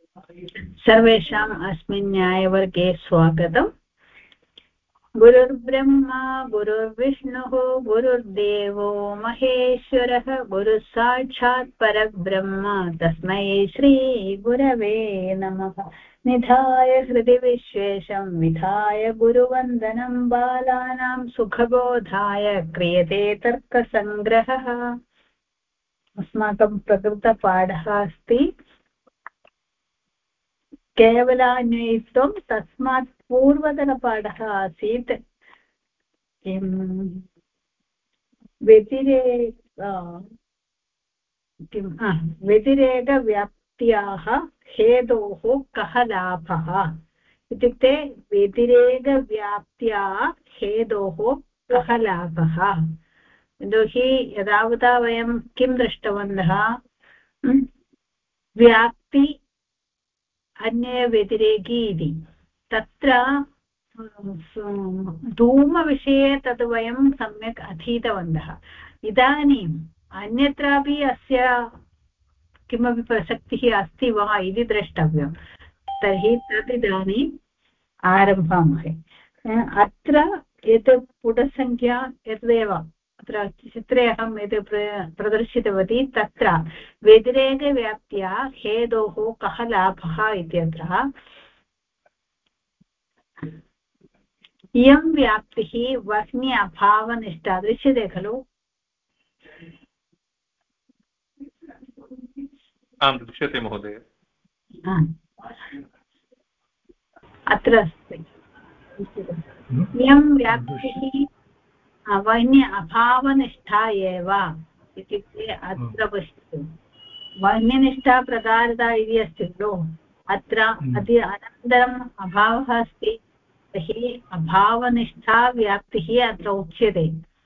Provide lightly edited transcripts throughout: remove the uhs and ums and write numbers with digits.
सर्वेषाम् अस्मिन् न्यायवर्गे स्वागतम्। गुरुर्ब्रह्मा गुरुर्विष्णुः गुरुर्देवो महेश्वरः गुरुः साक्षात् परब्रह्म तस्मै श्रीगुरवे नमः। निधाय हृदि विश्वेशं विधाय गुरुवन्दनं बालानां सुखबोधाय क्रियते तर्कसङ्ग्रहः। अस्माकं प्रकृतपाठः अस्ति केवलान्वयित्वं। तस्मात् पूर्वतनपाठः आसीत् किं व्यतिरेकव्याप्त्याः हेतोः कः लाभः इत्युक्ते व्यतिरेकव्याप्त्या हेतोः कः लाभः। यतोहि यदावता वयं किं दृष्टवन्तः, व्याप्ति अन्य व्यतिरेकी इति। तत्र धूमविषये तद् वयं सम्यक् अधीतवन्तः। इदानीम् अन्यत्रापि अस्य किमपि प्रसक्तिः अस्ति वा इति द्रष्टव्यं। तर्हि तत् इदानीम् आरभामहे। अत्र एतत् पुटसङ्ख्या एतदेव, अत्र चित्रे अहं यत् प्रदर्शितवती तत्र व्यतिरेकव्याप्त्या हेतोः कः लाभः इत्यत्र इयं व्याप्तिः वह्नि अभावनिष्ठा दृश्यते खलु। आं दृश्यते महोदय। अत्र अस्ति इयं व्याप्तिः वह्नि अभावनिष्ठा एव इत्युक्ते अत्र पश्यतु, वह्निनिष्ठा प्रकारता इति अस्ति खलु। अत्र अनन्तरम् अभावः अस्ति, तर्हि अभावनिष्ठा व्याप्तिः अत्र उच्यते।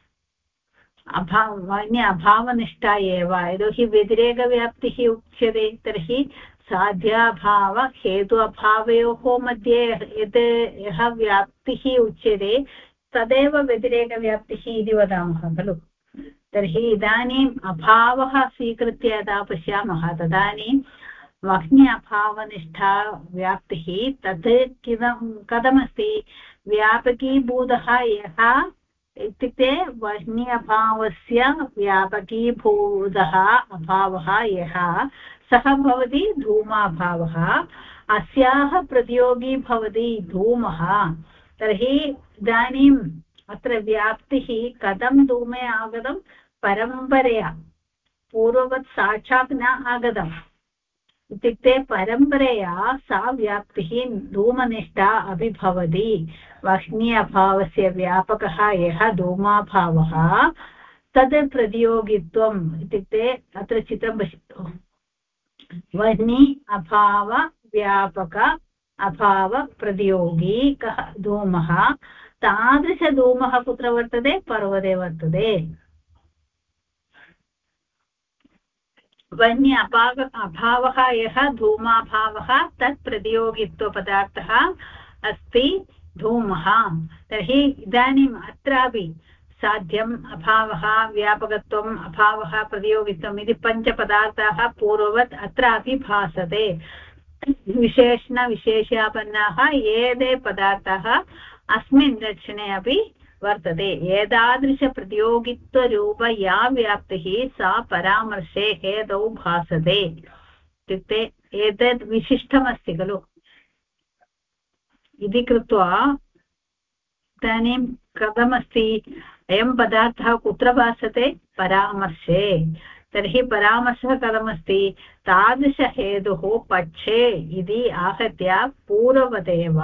वह्नि अभावनिष्ठा एव, यतोहि व्यतिरेकव्याप्तिः उच्यते। तर्हि साध्याभाव हेतु अभावयोः मध्ये यः व्याप्तिः उच्यते तदेव व्यतिरेकव्याप्तिः इति वदामः खलु। तर्हि इदानीम् अभावः स्वीकृत्य यदा पश्यामः तदानीं वह्नि अभावनिष्ठा व्याप्तिः तत् कथमस्ति, व्यापकीभूतः यः इत्युक्ते वह्नि अभावस्य व्यापकीभूतः अभावः यः सः भवति धूमाभावः। अस्याः प्रतियोगी भवति धूमः। तर्हि इदानीम् अत्र व्याप्तिः कथं धूमे आगतं, परम्परया, पूर्ववत् साक्षात् न आगतम्। इत्युक्ते परम्परया सा व्याप्तिः धूमनिष्ठा अपि भवति। वह्नि अभावस्य व्यापकः यः धूमाभावः तद् प्रतियोगित्वम्। इत्युक्ते अत्र चित्रं पश्यतु, वह्नि अभाव व्यापक अभाव प्रतियोगी कः धूमः। तादृशधूमः कुत्र वर्तते, पर्वते वर्तते। वह्नि अभावः यः धूमाभावः तत् प्रतियोगित्वपदार्थः अस्ति धूमः। तर्हि इदानीम् अत्रापि साध्यम् अभावः व्यापकत्वम् अभावः प्रतियोगित्वम् इति पञ्चपदार्थाः पूर्ववत् अत्रापि भासते। विशेषणविशेषापन्नाः एते पदार्थाः अस्मिन् लक्षणे अपि वर्तते। एतादृशप्रतियोगित्वरूप या व्याप्तिः सा परामर्शे हेतौ भासते। इत्युक्ते एतद् विशिष्टमस्ति खलु इति कृत्वा इदानीं कथमस्ति, अयं पदार्थः कुत्र भासते, परामर्शे। तर्हि परामर्शः कथमस्ति, तादृशहेतुः पक्षे इति आहत्य पूर्ववदेव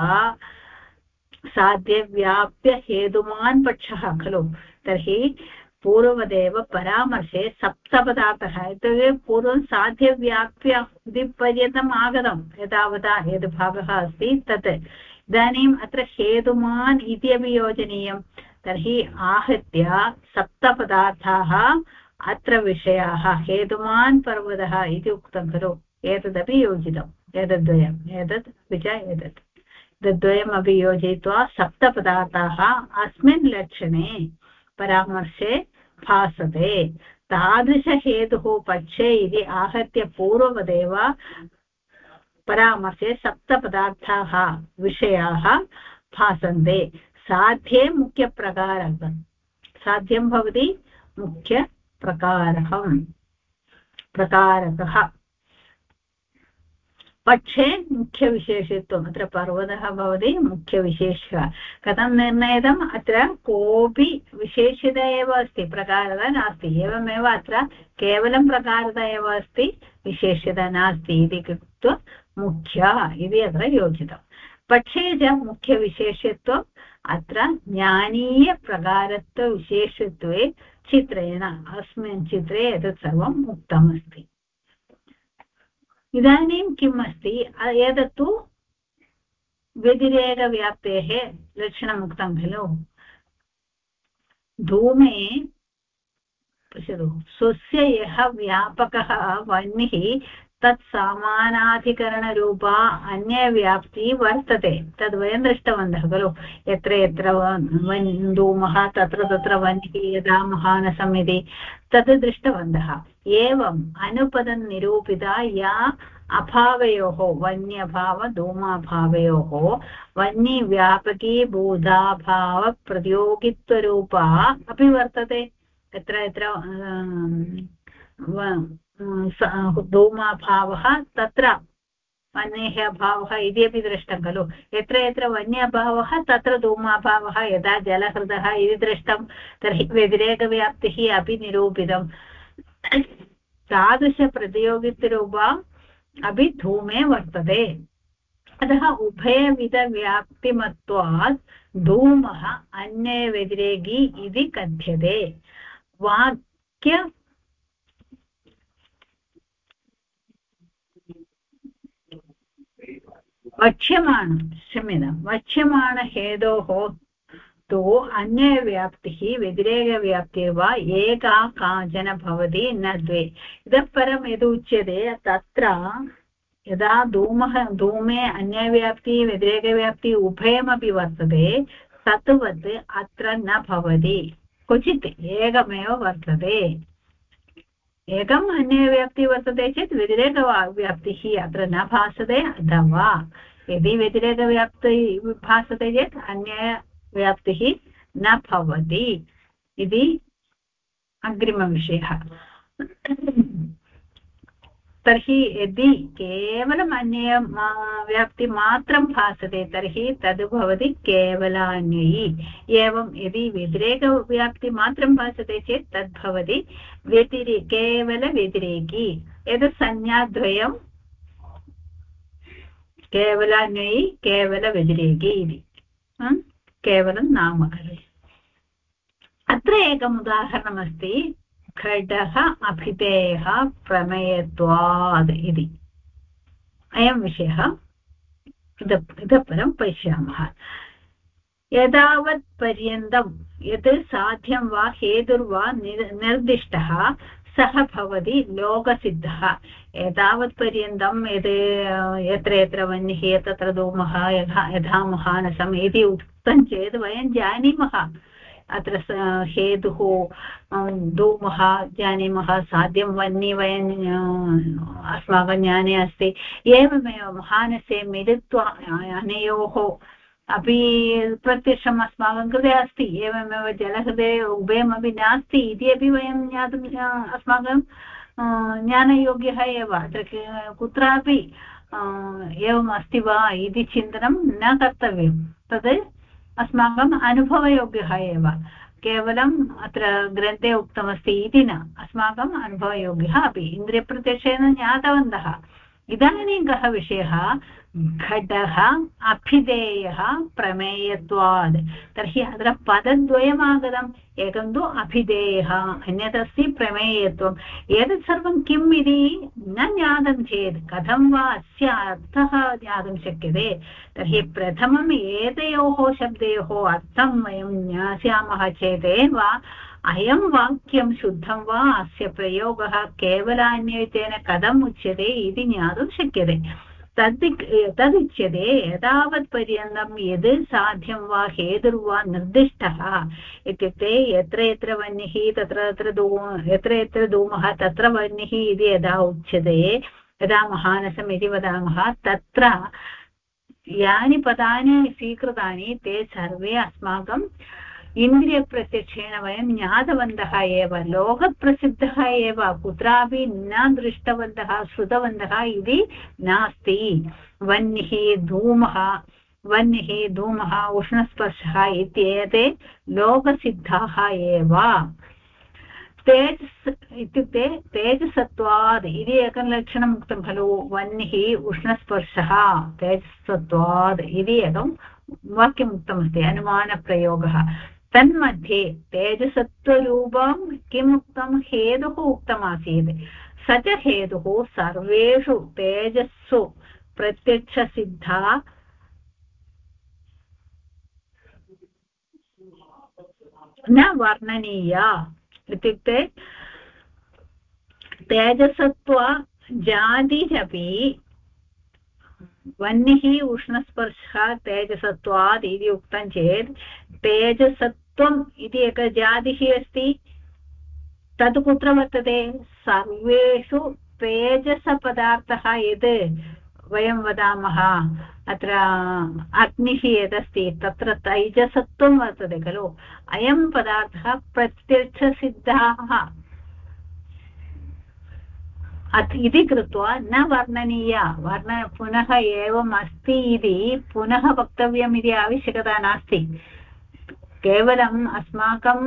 साध्यव्याप्यहेतुमान् पक्षः खलु। तर्हि पूर्ववदेव परामर्शे सप्तपदार्थः, इत्युक्ते पूर्वं साध्यव्याप्य इति पर्यन्तम् आगतं एतावता यद् भागः अस्ति तत्। इदानीम् अत्र हेतुमान् इति अपि योजनीयं। तर्हि आहत्य सप्तपदार्थाः अत्र विषयाः, हेतुमान् पर्वतः इति उक्तं खलु, एतदपि योजितम्। एतद्वयम्, एतत् विच एतत्, तद्वयमपि योजयित्वा सप्तपदार्थाः अस्मिन् लक्षणे परामर्शे भासते। तादृशहेतुः पक्षे इति आहत्य पूर्ववदेव परामर्शे सप्तपदार्थाः विषयाः भासन्ते साध्ये मुख्यप्रकारः साध्यं भवति प्रकारकः पक्षे मुख्यविशेषत्वम् अत्र पर्वतः भवति मुख्यविशेषः कथं निर्णयतम् अत्र कोऽपि विशेषता एव अस्ति प्रकारता नास्ति एवमेव अत्र केवलं प्रकारता एव अस्ति विशेषता नास्ति इति कृत्वा मुख्य इति अत्र योजितम् पक्षे च मुख्यविशेषत्वम् अत्र ज्ञानीयप्रकारत्वविशेषत्वे चित्रेण अस्मिन् चित्रे एतत् सर्वम् उक्तमस्ति इदानीं किम् अस्ति एतत्तु व्यतिरेकव्याप्तेः लक्षणम् उक्तं खलु धूमे पश्यतु स्वस्य यः व्यापकः वह्निः तत् समानाधिकरणरूपा अन्यव्याप्तिः वर्तते तद् वयं दृष्टवन्तः खलु यत्र यत्र धूमः तत्र तत्र वह्निः यदा महानसम् इति तद् दृष्टवन्तः एवम् अनुपदनिरूपिता या अभावयोः वन्यभाव धूमाभावयोः वह्निव्यापकीभूताभावप्रतियोगित्वरूपा अपि वर्तते यत्र यत्र धूमाभावः तत्र वह्नेः अभावः इति अपि दृष्टं खलु यत्र यत्र वन्यभावः तत्र धूमाभावः यदा जलहृदः इति दृष्टं तर्हि व्यतिरेकव्याप्तिः अपि निरूपितम् तादृशप्रतियोगित्वरूपा अपि धूमे वर्तते अतः उभयविधव्याप्तिमत्वात् धूमः अन्यव्यतिरेकी इति कथ्यते वाक्य वक्ष्यमाणहेतोः तु अन्यव्याप्तिः व्यतिरेकव्याप्तिः वा एका काचन भवति न द्वे इतः परं यद् उच्यते तत्र यदा धूमे अन्यव्याप्तिः व्यतिरेकव्याप्तिः उभयमपि वर्तते तद्वत् अत्र न भवति क्वचित् एकमेव वर्तते एकम् अन्यव्याप्तिः वर्तते चेत् व्यतिरेकव्याप्तिः अत्र न भासते अथवा यदि व्यतिरेकव्याप्तिः भासते चेत् अन्यव्याप्तिः न भवति इति अग्रिमविषयः तर्हि यदि केवलम् अन्यव्याप्तिमात्रं भासते तर्हि तद् भवति केवलान्वयी एवं यदि व्यतिरेकव्याप्तिमात्रं भासते चेत् तद् भवति केवलव्यतिरेकी एतत् संज्ञाद्वयं केवलान्वयी केवलव्यतिरेकी इति केवलं नामकरे अत्र एकम् उदाहरणमस्ति घटः अभिधेयः प्रमेयत्वात् इति अयं विषयः इतः परं पश्यामः यदावत् पर्यन्तं यत् साध्यं वा हेतुर्वा निर्दिष्टः सः भवति लोकसिद्धः एतावत् पर्यन्तं यत्र यत्र वह्निः तत्र धूमः यथा महानसम् इति उक्तं चेत् वयं जानीमः अत्र हेतुः धूमः जानीमः साध्यं वह्निः वयं अस्माकं ज्ञाने अस्ति एवमेव महानसे मिलित्वा अनयोः अपि प्रत्यक्षम् अस्माकं कृते अस्ति एवमेव जलहृदे उभयमपि नास्ति इति अपि वयं ज्ञातुं अस्माकं ज्ञानयोग्यः एव अत्र कुत्रापि एवम् अस्ति वा इति चिन्तनं न कर्तव्यं तद् अस्माकम् अनुभवयोग्यः एव केवलम् अत्र ग्रन्थे उक्तमस्ति इति न अस्माकम् अनुभवयोग्यः अपि इन्द्रियप्रत्यक्षेन ज्ञातवन्तः इदानीं कः विषयः घटः अभिधेयः प्रमेयत्वात् तर्हि अत्र पदद्वयमागतम् एकं तु अभिधेयः अन्यदस्ति प्रमेयत्वम् एतत् सर्वं किम् इति न ज्ञातं चेत् कथं वा अस्य अर्थः ज्ञातुं शक्यते तर्हि प्रथमम् एतयोः शब्दयोः अर्थं वयं ज्ञास्यामः चेदेव अयं वाक्यं शुद्धं वा अस्य प्रयोगः केवलान्वयेन कथम् उच्यते इति ज्ञातुं शक्यते तदुच्यते एतावत् पर्यन्तं यद् साध्यं वा हेतुर्वा निर्दिष्टः इत्युक्ते यत्र यत्र वह्निः तत्र यत्र धूमः तत्र वह्निः इति यदा उच्यते यदा महानसम् इति वदामः तत्र यानि पदानि स्वीकृतानि ते सर्वे अस्माकम् इन्द्रियप्रत्यक्षेण वयं ज्ञातवन्तः एव लोकप्रसिद्धः एव कुत्रापि न दृष्टवन्तः श्रुतवन्तः इति नास्ति वह्निः धूमः उष्णस्पर्शः इत्येते लोकसिद्धाः एव तेजस् इत्युक्ते तेजसत्वात् इति एकं लक्षणम् उक्तं खलु वह्निः उष्णस्पर्शः तेजसत्वात् इति एकं वाक्यम् उक्तमस्ति अनुमानप्रयोगः तन्मध्ये तेजसत्वरूपं किम् उक्तं हेतुः उक्तमासीत् स च हेतुः सर्वेषु तेजस्सु प्रत्यक्षसिद्धा न वर्णनीया इत्युक्ते तेजसत्व जातिरपि वह्निः उष्णस्पर्शः तेजसत्वात् इति उक्तं चेत् तेजसत्वम् इति एकः जातिः अस्ति तत् कुत्र वर्तते सर्वेषु तेजसपदार्थः यत् वयं वदामः अत्र अग्निः यदस्ति तत्र तैजसत्वं वर्तते खलु अयं पदार्थः प्रत्यक्षसिद्धः इति कृत्वा न वर्णनीया पुनः एवम् अस्ति इति पुनः वक्तव्यम् इति आवश्यकता नास्ति केवलम् अस्माकं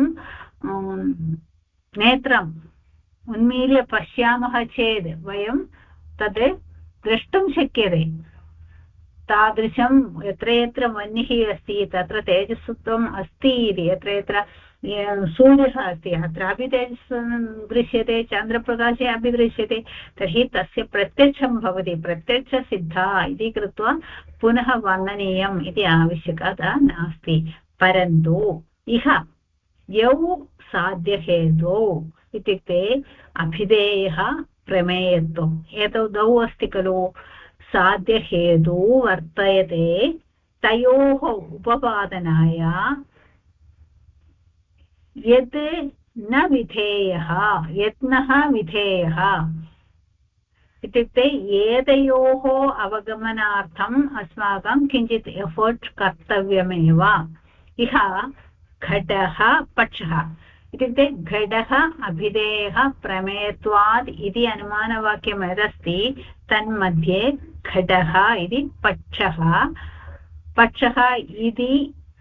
नेत्रम् उन्मील्य पश्यामः चेत् वयं तद् द्रष्टुं शक्यते तादृशं यत्र यत्र वह्निः अस्ति तत्र तेजसत्वम् अस्ति इति यत्र यत्र सूर्यः अस्ति अत्रापि तेजस् दृश्यते चन्द्रप्रकाशे अपि दृश्यते तर्हि तस्य प्रत्यक्षं भवति प्रत्यक्षसिद्धा इति कृत्वा पुनः वर्णनीयम् इति आवश्यकता नास्ति परन्तु इह यौ साध्यहेतौ इत्युक्ते अभिधेयः प्रमेयत्वम् एतौ द्वौ अस्ति खलु साध्यहेतु वर्तयते तयोः उपपादनाय यत् न विधेयः यत्नः विधेयः इत्युक्ते एतयोः अवगमनार्थम् अस्माकं किञ्चित् एफर्ट् कर्तव्यमेव इह घटः पक्षः इत्युक्ते घटः अभिधेयः प्रमेयत्वात् इति अनुमानवाक्यं यदस्ति तन्मध्ये घटः इति पक्षः इति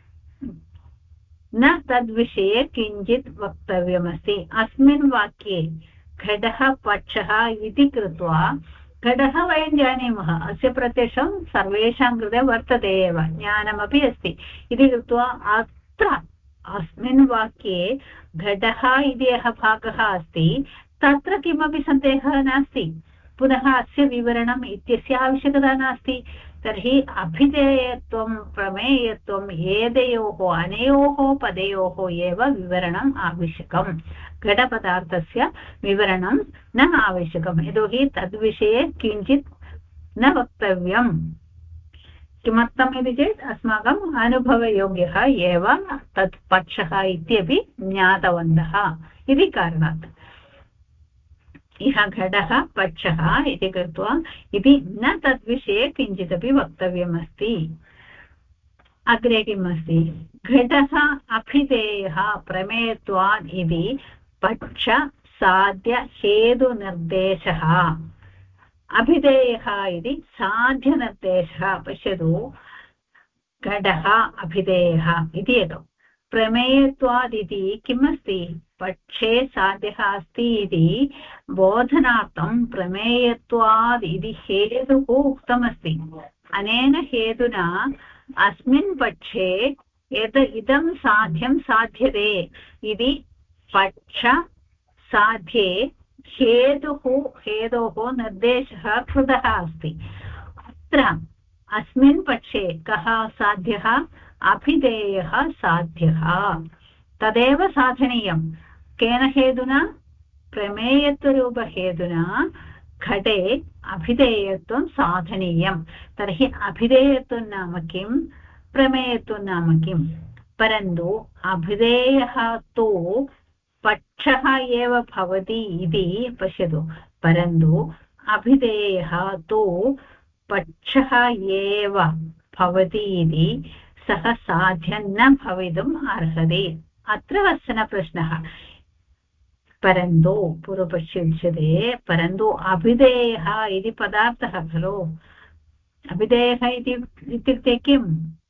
न तद्विषये किञ्चित् वक्तव्यमस्ति अस्मिन् वाक्ये घटः पक्षः इति कृत्वा घटः वयं जानीमः अस्य प्रत्यक्षं सर्वेषां कृते वर्तते एव ज्ञानमपि अस्ति इति कृत्वा अत्र अस्मिन् वाक्ये घटः इति यः भागः अस्ति तत्र किमपि सन्देहः नास्ति पुनः अस्य विवरणम् इत्यस्य आवश्यकता नास्ति तर्हि अभिधेयत्वं प्रमेयत्वम् एतयोः अनयोः पदयोः एव विवरणम् आवश्यकम् घटपदार्थस्य विवरणं न आवश्यकम् यतोहि तद्विषये किञ्चित् न वक्तव्यम् किमर्थम् इति चेत् अस्माकम् अनुभवयोग्यः एव तत् पक्षः इत्यपि ज्ञातवन्तः इति कारणात् इह घटः पक्षः इति कृत्वा इति न तद्विषये किञ्चिदपि वक्तव्यमस्ति अग्रे किम् अस्ति घटः अभिधेयः प्रमेयत्वात् इति पक्ष साध्य हेतुनिर्देशः अभिधेयः इति साध्यनिर्देशः पश्यतु घटः अभिधेयः इति एकं प्रमेयत्वात् इति किम् अस्ति पक्षे साध्यः अस्ति इति बोधनार्थं प्रमेयत्वात् इति हेतुः उक्तमस्ति अनेन हेतुना अस्मिन् पक्षे इदं साध्यं साध्यते इति पक्ष साध्ये हेतोः निर्देशः कृतः अस्ति अत्र अस्मिन् पक्षे कः साध्यः अभिधेयः साध्यः तदेव साधनीयं केन हेतुना प्रमेयत्वरूपहेतुना घटे अभिधेयत्वं साधनीयं तर्हि अभिधेयत्वं नाम किं प्रमेयत्वं नाम किं परन्तु अभिधेयः तु पक्षः एव भवति इति पश्यतु परन्तु अभिधेयः तु पक्षः एव भवति इति सः साध्यं न भवितुम् अर्हति। अत्र कश्चन प्रश्नः। परन्तु पूर्वपक्षे उच्यते परन्तु अभिधेयः इति पदार्थः खलु। अभिधेयः इत्युक्ते किम्?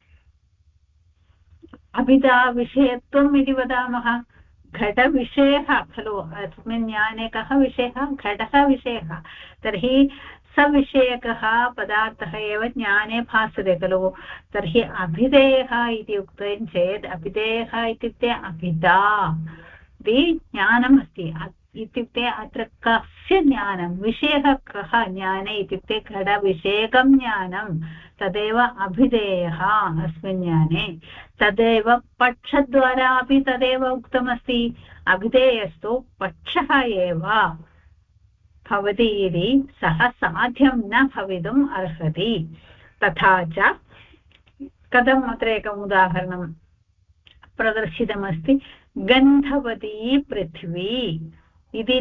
अभिधाविषयत्वम् इति वदामः। घटविषयः खलु अस्मिन् ज्ञाने। कः विषयः? घटः विषयः। तर्हि सविषयकः पदार्थः एव ज्ञाने भासते खलु। तर्हि अभिधेयः इति उक्तं चेत् अभिधेयः इत्युक्ते अभिधा इति ज्ञानमस्ति। इत्युक्ते अत्र कस्य ज्ञानं? विषयः कः? ज्ञाने इत्युक्ते घटविषयकं ज्ञानं तदेव अभिधेयः अस्मिन् ज्ञाने। तदेव पक्षद्वारा अपि तदेव उक्तमस्ति। अभिधेयस्तु पक्षः एव भवति इति सः साध्यं न भवितुम् अर्हति। तथा च कथम्? अत्र एकम् उदाहरणं प्रदर्शितमस्ति। गन्धवती पृथ्वी इति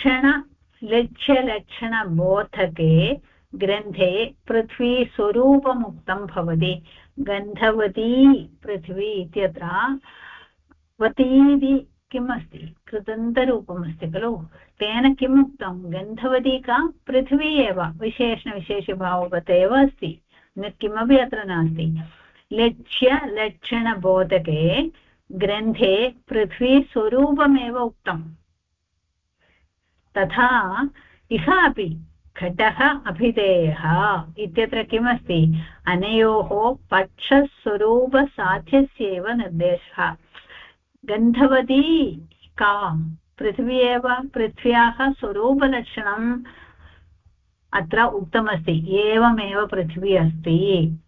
लक्ष्यलक्षणबोधके ग्रन्थे पृथ्वी स्वरूपमुक्तं भवति। गन्धवती पृथ्वी इत्यत्र वतीति किम् अस्ति? कृदन्तरूपमस्ति खलु। तेन किम् उक्तं? गन्धवती का? पृथ्वी एव। विशेषणविशेषभाववत् एव अस्ति, किमपि अत्र नास्ति। लक्ष्यलक्षणबोधके ग्रन्थे पृथ्वी स्वरूपमेव उक्तम्। तथा इह अपि घटः अभिधेयः इत्यत्र किमस्ति? अनयोः पक्षस्वरूपसाध्यस्यैव निर्देशः। गन्धवती का? पृथ्वी एव। पृथ्व्याः स्वरूपलक्षणम् अत्र उक्तमस्ति। एवमेव पृथ्वी अस्ति।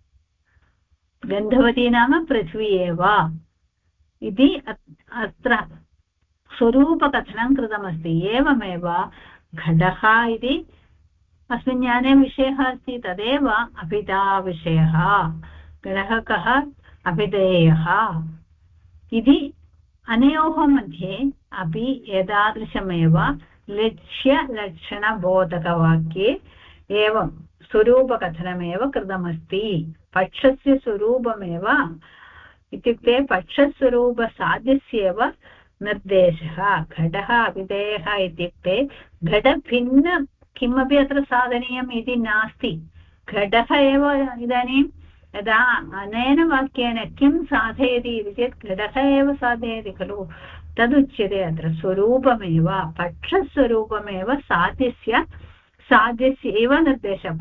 गन्धवती नाम पृथ्वी एव इति अत्र स्वरूपकथनं कृतमस्ति। एवमेव घटः इति अस्मिन् ज्ञाने विषयः अस्ति। तदेव अभिधाविषयः। घटः कः? अभिधेयः इति अनयोः मध्ये अपि एतादृशमेव लक्ष्यलक्षणबोधकवाक्ये एवं स्वरूपकथनमेव कृतमस्ति। पक्षस्य स्वरूपमेव इत्युक्ते पक्षस्वरूपसाध्यस्यैव निर्देशः। घटः अभिधेयः इत्युक्ते घटभिन्न किमपि अत्र साधनीयम् इति नास्ति। घटः एव इदानीं यदा अनेन वाक्येन किं साधयति इति चेत् घटः एव साधयति खलु। तदुच्यते अत्र स्वरूपमेव पक्षस्वरूपमेव साध्यस्यैव निर्देशः।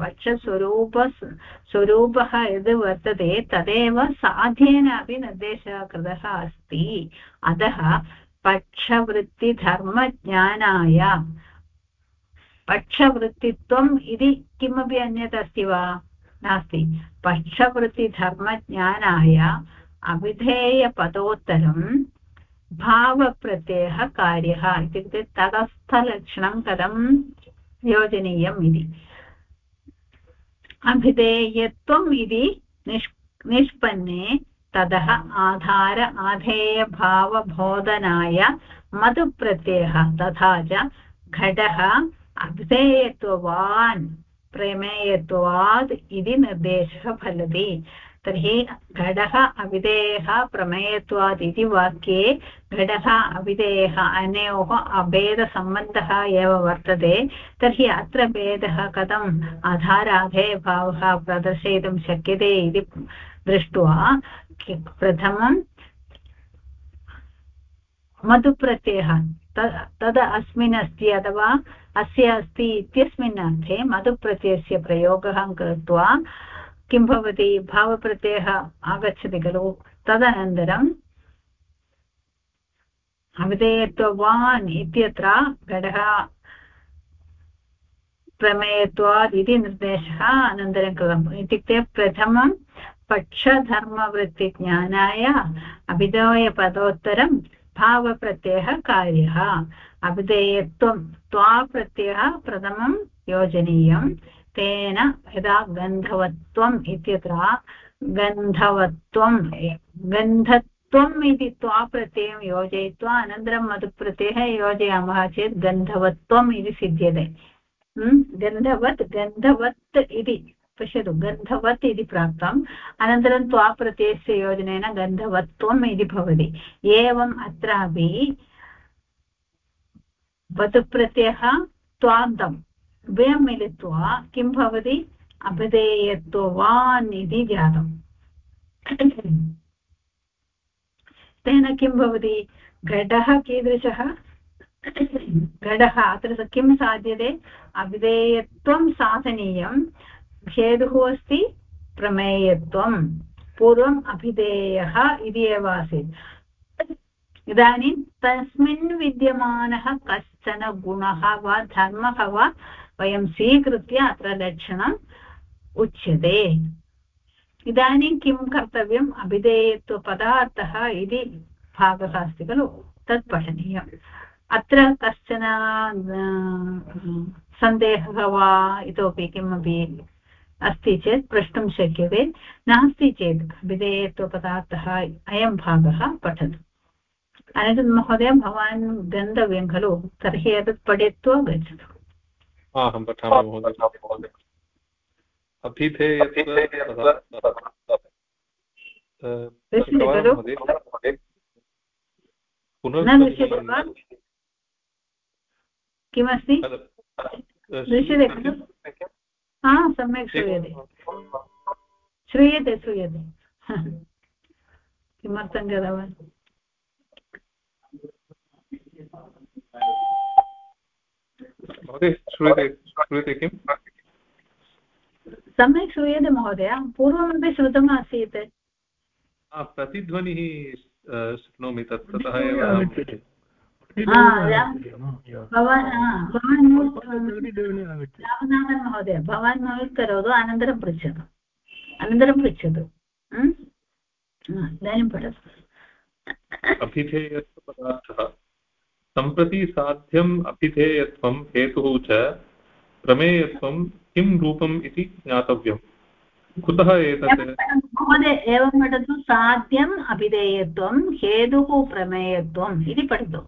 स्वरूपः यद् वर्तते तदेव साध्येन अपि निर्देशः कृतः अस्ति। अतः पक्षवृत्तिधर्मज्ञानाय पक्षवृत्तित्वम् इति किमपि अन्यत् अस्ति वा? नास्ति। पक्षवृत्तिधर्मज्ञानाय अभिधेयपदोत्तरं भावप्रत्ययः कार्यः। इत्युक्ते तटस्थलक्षणं कथं योजनीयम् इति। अभिधेयत्वम् इति निष्पन्ने ततः आधेयभावबोधनाय मधुप्रत्ययः तथा च घटः अभिधेयत्वान् प्रमेयत्वात् इति निर्देशः फलति। तर्हि घटः अभिधेयः प्रमेयत्वात् इति वाक्ये घटः अभिधेयः अनयोः अभेदसम्बन्धः एव वर्तते। तर्हि अत्र भेदः कथम् आधाराधेयभावः प्रदर्शयितुं शक्यते इति दृष्ट्वा प्रथमं मधुप्रत्ययः तद् अस्मिन् अस्ति अथवा अस्य अस्ति इत्यस्मिन् अर्थे मधुप्रत्ययस्य प्रयोगः कृत्वा किं भवति? भावप्रत्ययः आगच्छति खलु। तदनन्तरम् अभिधेयत्वान् इत्यत्र घटः प्रमेयत्वात् इति निर्देशः अनन्तरं कृतम्। इत्युक्ते प्रथमं पक्षधर्मवृत्तिज्ञानाय अभिधेयपदोत्तरं भावप्रत्ययः कार्यः। अभिधेयत्वं त्वाप्रत्ययः प्रथमं योजनीयं। तेन यदा गन्धवत्वम् इत्यत्र गन्धत्वम् इति त्वाप्रत्ययं योजयित्वा अनन्तरं मधुप्रत्ययः योजयामः चेत् गन्धवत्वम् इति सिद्ध्यते। गन्धवत् गन्धवत् इति पश्यतु गन्धवत् इति प्राप्तम् अनन्तरं त्वा प्रत्ययस्य योजनेन गन्धवत्वम् इति भवति एवम् अत्रापि वत् प्रत्ययः त्वान्तम् उभयं मिलित्वा किं भवति अभिधेयत्ववान् इति जातम् तेन किं भवति घटः कीदृशः घटः अत्र किं साध्यते अभिधेयत्वं साधनीयं हेतुः अस्ति प्रमेयत्वं पूर्वम् अभिधेयः इति एव आसीत् इदानीं तस्मिन् विद्यमानः कश्चन गुणः वा धर्मः वा वयं स्वीकृत्य अत्र लक्षणम् उच्यते इदानीं किं कर्तव्यम् अभिधेयत्वपदार्थः इति भागः अस्ति खलु तत् पठनीयम् अत्र कश्चन सन्देहः वा इतोपि किमपि अस्ति चेत् प्रष्टुं शक्यते नास्ति चेत् अभिधेयत्वपदार्थः अयं भागः पठतु अनन्तरं महोदय भवान् गन्तव्यं खलु तर्हि एतत् पठित्वा गच्छतु अहं पठामि महोदय किमस्ति दृश्यते खलु सम्यक् श्रूयते श्रूयते श्रूयते किमर्थं गतवान् महोदय श्रूयते किं सम्यक् श्रूयते महोदय पूर्वमपि श्रुतम् आसीत् प्रतिध्वनिः शक्नोमि ततः एव रामनाथन् महोदय भवान् म्यूट् करोतु अनन्तरं पृच्छतु इदानीं पठतु अभिधेयत्वपदार्थः सम्प्रति साध्यम् अभिधेयत्वं हेतुः च प्रमेयत्वं किं रूपम् इति ज्ञातव्यम् कुतः एतत् महोदय एवं पठतु साध्यम् अभिधेयत्वं हेतुः प्रमेयत्वम् इति पठतु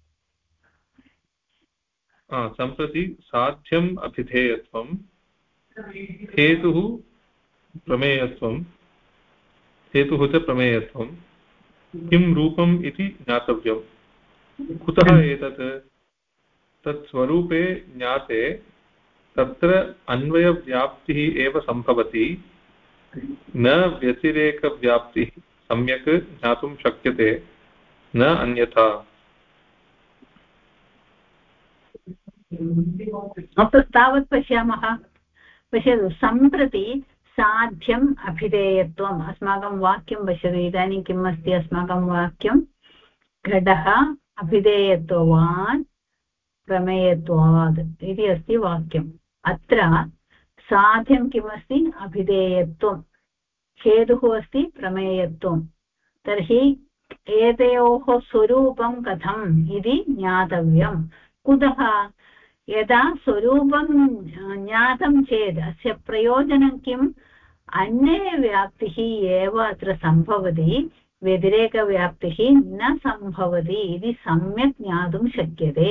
सम्प्रति साध्यम् अभिधेयत्वं हेतुः प्रमेयत्वं हेतुः च प्रमेयत्वं किं रूपम् इति ज्ञातव्यम् कुतः एतत् तत् स्वरूपे ज्ञाते तत्र अन्वयव्याप्तिः एव सम्भवति न व्यतिरेकव्याप्तिः सम्यक् ज्ञातुं शक्यते न अन्यथा तावत् पश्यतु सम्प्रति साध्यम् अभिधेयत्वम् अस्माकं वाक्यं पश्यतु इदानीं किम् अस्ति अस्माकं वाक्यं घटः अभिधेयत्ववान् प्रमेयत्वात् इति अस्ति वाक्यम् अत्र साध्यं किमस्ति अभिधेयत्वं हेतुः अस्ति प्रमेयत्वं तर्हि एतयोः स्वरूपं कथम् इति ज्ञातव्यं कुतः यदा स्वरूपं ज्ञातं चेत् अस्य प्रयोजनं किम् अन्यव्याप्तिः एव अत्र सम्भवति व्यतिरेकव्याप्तिः न सम्भवति इति सम्यक् ज्ञातुं शक्यते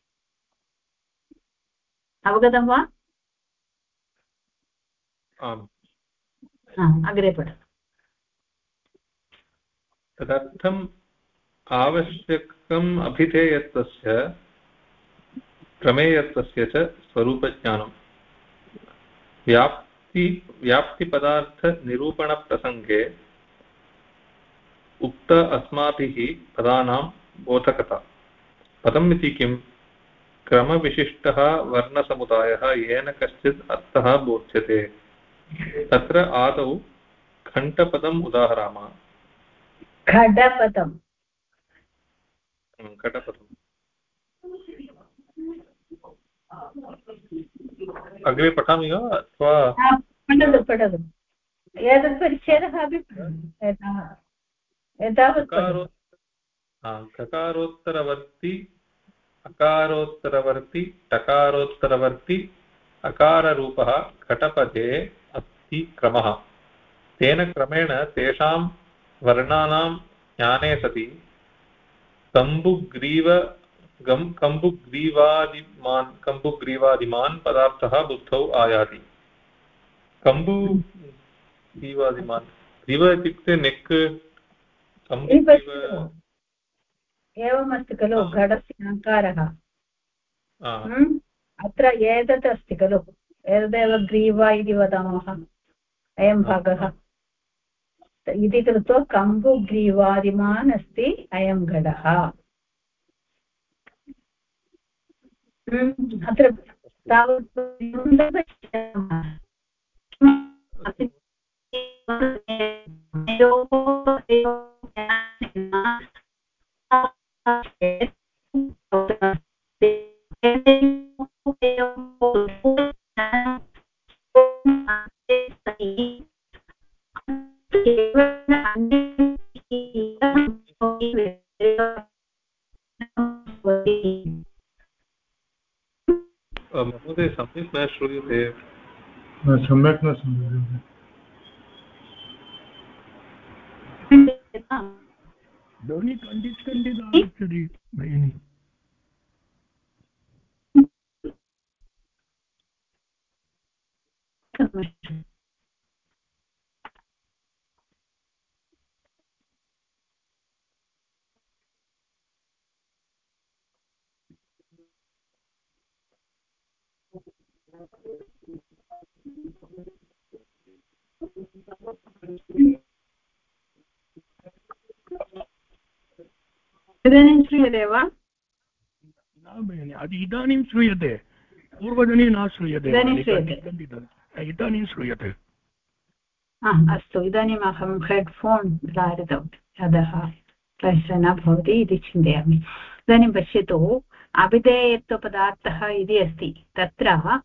अवगतं वा अग्रे पठ तदर्थम् आवश्यकम् अभिधेयत्वस्य प्रमेयत्वस्य च स्वरूपज्ञानम् व्याप्तिपदार्थनिरूपणप्रसङ्गे उक्त अस्माभिः पदानां बोधकता पदम् इति किम् क्रमविशिष्टः वर्णसमुदायः येन कश्चित् अर्थः बोध्यते तत्र आदौ घण्टपदम् उदाहरामः घटपदम् अग्रे पठामि वा अथवा पठतु एतत् परिच्छेदः अपि ककारोत्तरवर्ति अकारोत्तरवर्ति टकारोत्तरवर्ति अकाररूपः घटपदे अस्ति क्रमः तेन क्रमेण तेषां वर्णानां ज्ञाने सति तम्बुग्रीव कम्बुग्रीवादिमान् पदार्थः बुद्धौ आयाति। कम्बुग्रीवादिमान्, ग्रीव इत्युक्ते नेक्, एवमस्ति खलु घटस्य आकारः। अत्र एतत् अस्ति खलु, एतदेव ग्रीवा इति वदामः, अयं भागः इति कृत्वा कम्बुग्रीवादिमान् अस्ति अयं घटः। अत्र तावत् महोदय सम्यक् न श्रूयते। सम्यक् न श्रूयते। ध्वनि कण्डित् आगच्छति भगिनि। इदानीं श्रूयते वा? न भगिनि, इदानीं श्रूयते, पूर्वदिने न श्रूयते। इदानीं श्रूयते। अस्तु, इदानीम् अहं हेड्फोन् धारितवती, अतः क्लेशः न भवति इति चिन्तयामि। इदानीं पश्यतु, अभिधेयत्वपदार्थः इति अस्ति, तत्र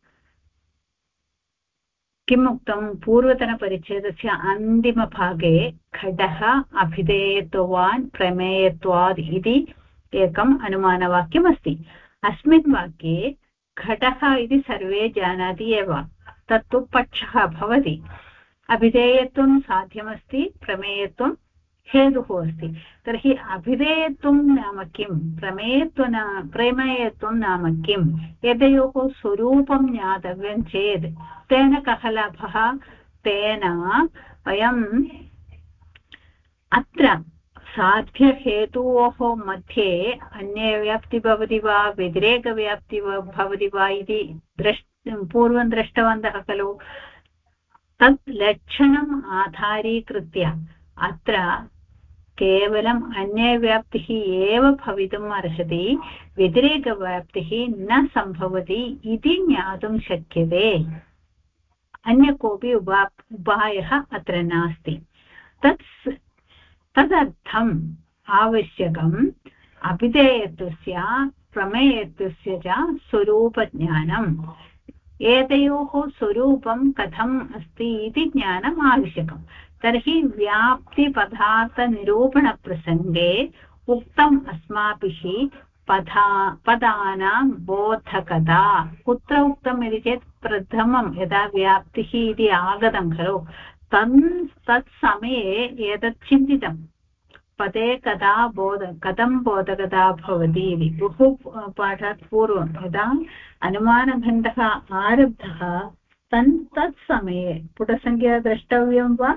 किम् उक्तं? पूर्वतनपरिच्छेदस्य अन्तिमभागे घटः अभिधेयत्वान् प्रमेयत्वात् इति एकम् अनुमानवाक्यमस्ति। अस्मिन् वाक्ये घटः इति सर्वे जानाति एव, तत्तु पक्षः भवति। अभिधेयत्वं साध्यमस्ति, प्रमेयत्वं हेतुः अस्ति। तर्हि अभिधेयत्वं नाम किं, प्रमेयत्वं नाम किम्? एतयोः स्वरूपं ज्ञातव्यं चेत् तेन कः लाभः? तेन वयम् अत्र साध्यहेतोः मध्ये अन्यव्याप्ति भवति वा व्यतिरेकव्याप्ति भवति वा इति पूर्वं दृष्टवन्तः खलु। तत् लक्षणम् आधारीकृत्य अत्र केवलम् अन्यव्याप्तिः एव भवितुम् अर्हति, व्यतिरेकव्याप्तिः न सम्भवति इति ज्ञातुं शक्यते। अन्य कोऽपि उपायः अत्र नास्ति। तदर्थम् आवश्यकम् अभिधेयत्वस्य प्रमेयत्वस्य च स्वरूपज्ञानम्। एतयोः स्वरूपं कथम् अस्ति इति ज्ञानम् आवश्यकम्। तर्हि व्याप्तिपदार्थनिरूपणप्रसङ्गे उक्तम् अस्माभिः पदानां बोधकता। कुत्र उक्तम् इति चेत् प्रथमं यदा व्याप्तिः इति आगतं खलु, तत्समये एतत् चिन्तितं पदे कथं बोधकता भवति इति। बहु पाठात् पूर्वं यदा अनुमानखण्डः आरब्धः तत्समये पुटसङ्ख्या द्रष्टव्यं वा?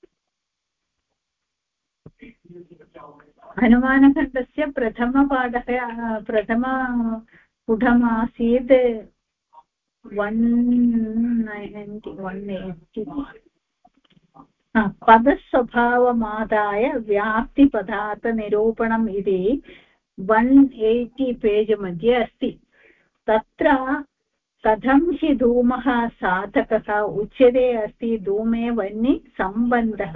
अनुमानखण्डस्य प्रथमपुटमासीत् 180 पदस्वभावमादाय व्याप्तिपदार्थनिरूपणम् इति 180 पेज् मध्ये अस्ति। तत्र कथं हि धूमः साधकः उच्यते अस्ति, धूमे वह्नि सम्बन्धः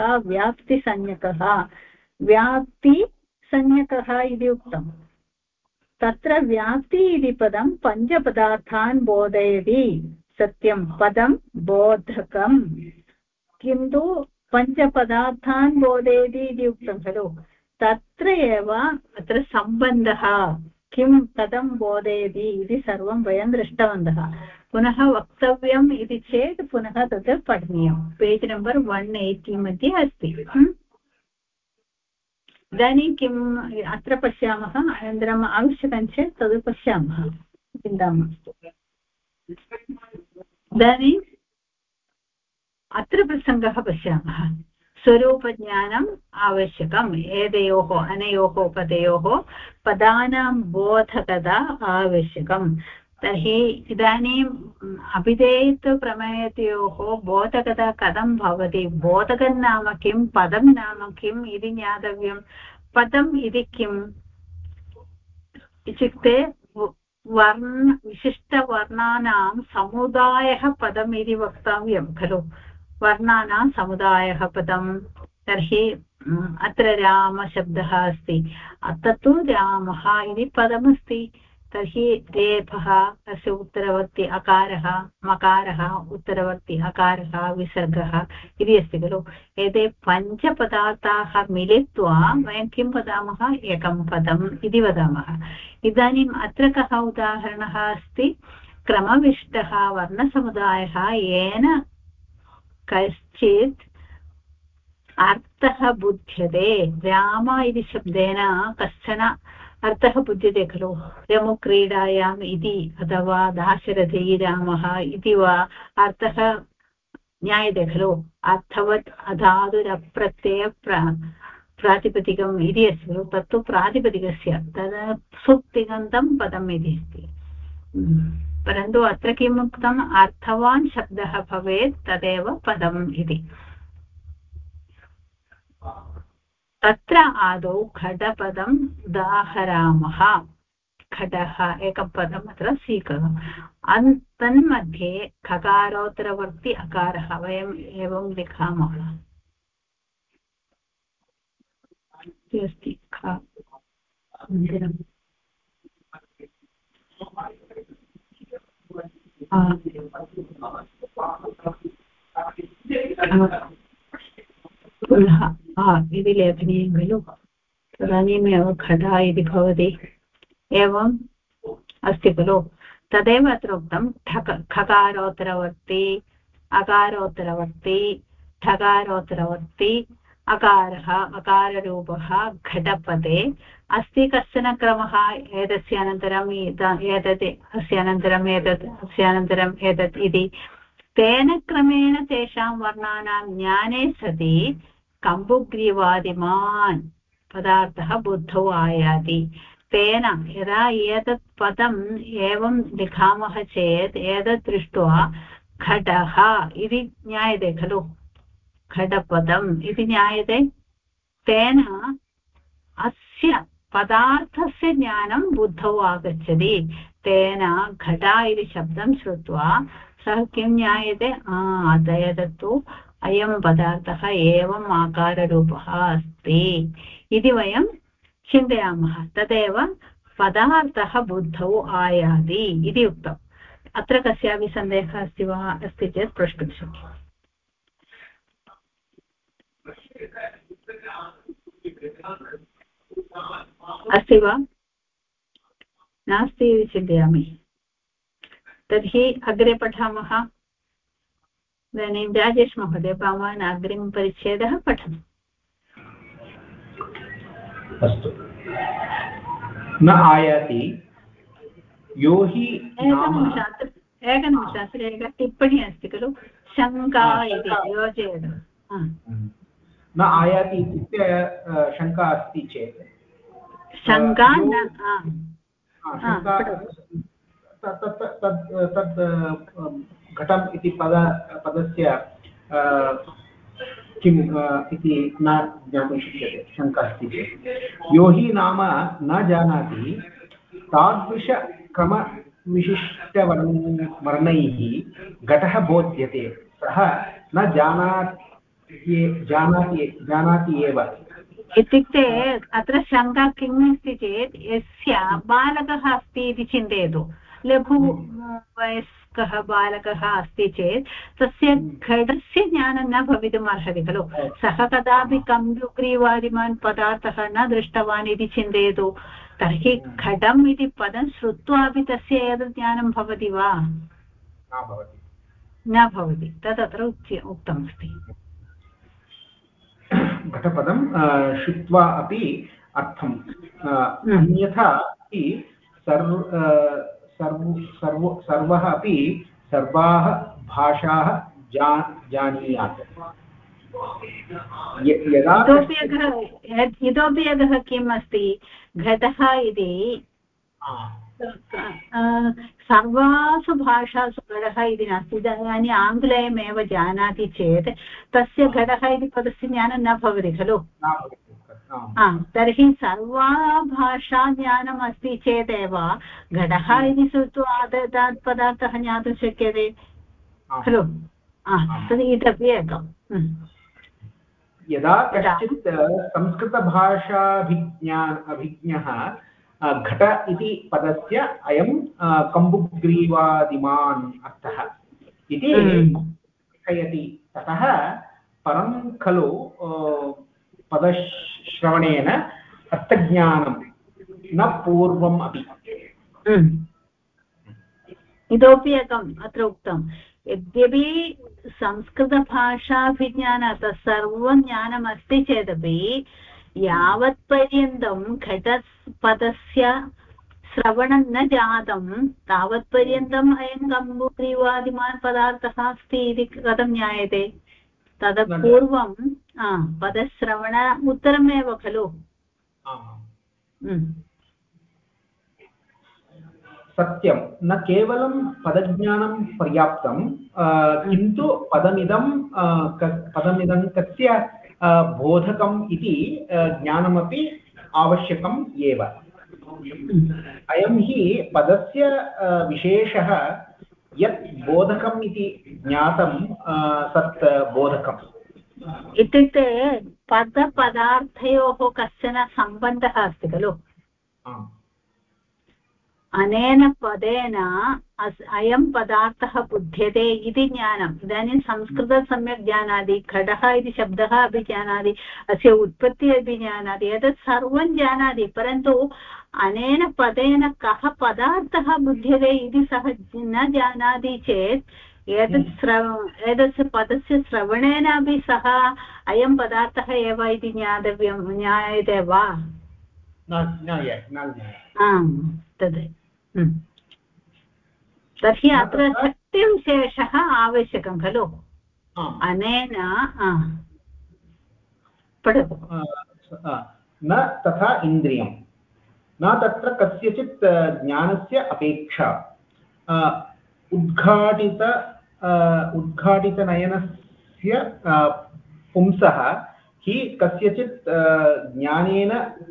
व्याप्तिसंज्ञकः इति उक्तम्। तत्र व्याप्ति इति पदं पञ्चपदार्थान् बोधयति। सत्यं, पदं बोधकम्, किन्तु पञ्चपदार्थान् बोधयति इति उक्तं खलु। तत्र एव अत्र सम्बन्धः किं कथं बोधयति इति सर्वं वयं दृष्टवन्तः। पुनः वक्तव्यम् इति चेत् पुनः तत् पठनीयं। पेज् नम्बर् 180 मध्ये अस्ति। इदानीं किम् अत्र पश्यामः अनन्तरम् आवश्यकं चेत् तद् पश्यामः चिन्ता मास्तु इदानीम् अत्र प्रसङ्गः पश्यामः स्वरूपज्ञानम् आवश्यकम् एतयोः अनयोः पदयोः पदानां बोधकता आवश्यकम् तर्हि इदानीम् अभिधेयत्वप्रमेयतयोः बोधकता कथं भवति बोधकं नाम किं पदं नाम किम् इति ज्ञातव्यं पदम् इति किम् इत्युक्ते विशिष्टवर्णानां समुदायः पदम् इति वक्तव्यं खलु वर्णानां समुदायः पदं तर्हि अत्र रामशब्दः अस्ति तत्तु रामः इति पदमस्ति तर्हि रेफः तस्य उत्तरवर्ति अकारः मकारः उत्तरवर्ति अकारः विसर्गः इति अस्ति खलु एते पञ्चपदार्थाः मिलित्वा वयं किं वदामः एकं पदम् इति वदामः इदानीम् अत्र कः उदाहरणः अस्ति क्रमविष्टः वर्णसमुदायः येन कश्चित् अर्थः बुध्यते राम इति शब्देन कश्चन अर्थः बुध्यते खलु रमुक्रीडायाम् इति अथवा दाशरथी रामः इति वा अर्थः ज्ञायते खलु अर्थवत् अधातुरप्रत्यय प्रातिपदिकम् इति अस्ति खलु तत्तु प्रातिपदिकस्य तद् सुप्तिगन्तं पदम् इति अस्ति परन्तु अत्र किम् उक्तम् अर्थवान् शब्दः भवेत् तदेव पदम् इति तत्र आदौ घटपदम् उदाहरामः घटः एकं पदम् अत्र स्वीकुर्मः तन्मध्ये खकारोत्तरवर्ति अकारः वयम् एवं लिखामः अस्ति पुनः इति लेखनीयं खलु तदानीमेव खडा इति भवति एवम् अस्ति खलु तदेव अत्र उक्तं खकारोत्तरवर्ति अकारोत्तरवर्ति ठकारोत्तरवर्ति अकारः अकाररूपः घटपदे अस्ति कश्चन क्रमः एतस्य अनन्तरम् एतत् अस्य अनन्तरम् एतत् अस्य अनन्तरम् एतत् इति तेन क्रमेण तेषां वर्णानां ज्ञाने सति कम्बुग्रीवादिमान् पदार्थः बुद्धौ आयाति तेन यदा एतत् पदम् एवं लिखामः चेत् एतत् दृष्ट्वा घटः इति ज्ञायते खलु घटपदम् इति ज्ञायते तेन अस्य पदार्थस्य ज्ञानं बुद्धौ आगच्छति तेन घटा इति शब्दं श्रुत्वा सः किं ज्ञायते एतत्तु अयं पदार्थः एवम् आकाररूपः अस्ति इति वयं चिन्तयामः तदेव पदार्थः बुद्धौ आयाति इति उक्तम् अत्र कस्यापि सन्देहः अस्ति वा अस्ति चेत् प्रष्टुं शक्यते अस्ति वा नास्ति इति चिन्तयामि तर्हि अग्रे पठामः इदानीं राजेश महोदय भवान् अग्रिमपरिच्छेदः पठतु अस्तु न आयाति यो हि एकनिमिषम् अत्र एका टिप्पणी अस्ति खलु शङ्का इति योजयतु न आयाति इत्युक्ते शङ्का अस्ति चेत् शङ्का तद् घटम् इति पदस्य किम् इति न ज्ञातुं शक्यते शङ्का अस्ति चेत् यो हि नाम न जानाति तादृशक्रमविशिष्टवर्णैः घटः बोध्यते सः न जानाति एव इत्युक्ते अत्र शङ्का किम् अस्ति चेत् यस्य बालकः अस्ति इति चिन्तयतु लघु वयस्कः बालकः अस्ति चेत् तस्य घटस्य ज्ञानं न भवितुम् अर्हति खलु सः कदापि कम्बुग्रीवादिमान् पदार्थः न दृष्टवान् इति चिन्तयतु तर्हि घटम् इति पदं श्रुत्वापि तस्य एतत् ज्ञानं भवति वा न भवति तदत्र उक्तमस्ति घटपदं श्रुत्वा अपि अर्थम् अन्यथा अपि सर्वः अपि सर्वाः भाषाः जानीयात् यदा इतोपि एकः किम् अस्ति घटः इति सर्वासु भाषासु घटः इति नास्ति इदानीम् आङ्ग्लेयमेव जानाति चेत् तस्य घटः इति पदस्य ज्ञानं न भवति खलु तर्हि सर्वा भाषा ज्ञानम् अस्ति चेदेव घटः इति श्रुत्वा तत् पदार्थः ज्ञातुं शक्यते खलु तद् इतोपि एकम् यदा कश्चित् संस्कृतभाषाभिज्ञः घट इति पदस्य अयं कम्बुग्रीवादिमान् अर्थः इति कथयति ततः परं खलु पदश्रवणेन अर्थज्ञानं न पूर्वम् अपि इतोपि एकम् अत्र उक्तं यद्यपि संस्कृतभाषाभिज्ञानात् सर्वं ज्ञानमस्ति चेदपि यावत्पर्यन्तं घटपदस्य श्रवणं न जातं तावत्पर्यन्तम् अयं कम्बुग्रीवादिमान् पदार्थः अस्ति इति कथं ज्ञायते ततः पूर्वं पदश्रवण उत्तरमेव खलु सत्यं न केवलं पदज्ञानं पर्याप्तं किन्तु पदमिदं कस्य बोधकम् इति ज्ञानमपि आवश्यकम् एव अयं हि पदस्य विशेषः यत् बोधकम् इति ज्ञातं तत् बोधकम् इत्युक्ते पदपदार्थयोः कश्चन सम्बन्धः अस्ति खलु अनेन पदेन अयं पदार्थः बुध्यते इति ज्ञानम् इदानीं संस्कृतं सम्यक् जानाति घटः इति शब्दः अपि जानाति अस्य उत्पत्तिः अपि जानाति एतत् सर्वं जानाति परन्तु अनेन पदेन कः पदार्थः बुध्यते इति सः न जानाति चेत् एतस्य पदस्य श्रवणेन अपि सः अयं पदार्थः एव इति ज्ञायते वा तद् तर्हि अत्र शक्तिविशेषः आवश्यकं खलु अनेन पठतु न तथा इन्द्रियं न तत्र कस्यचित् ज्ञानस्य अपेक्षा उद्घाटितनयनस्य पुंसः हि कस्यचित् ज्ञानेन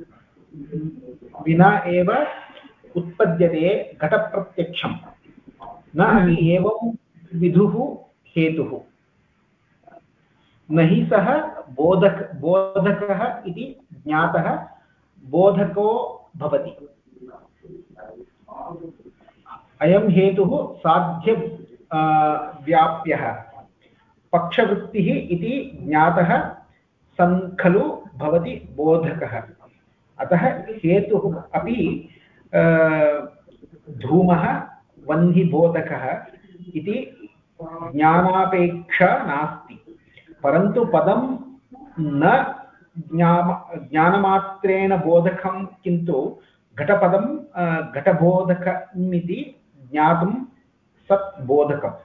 विना एव उत्पद्यते घटप्रत्यक्षं न अपि एवं विदुः हेतुः न हि सः बोधकः इति ज्ञातः बोधको भवति अयं हेतुः साध्य व्याप्यः पक्षवृत्तिः इति ज्ञातः सन् खलु भवति बोधकः अतः हेतुः अपि धूमः वह्निबोधकः इति ज्ञानापेक्षा नास्ति परन्तु पदं न ज्ञानमात्रेण बोधकं किन्तु घटपदं घटबोधकमिति ज्ञातुं सत् बोधकम्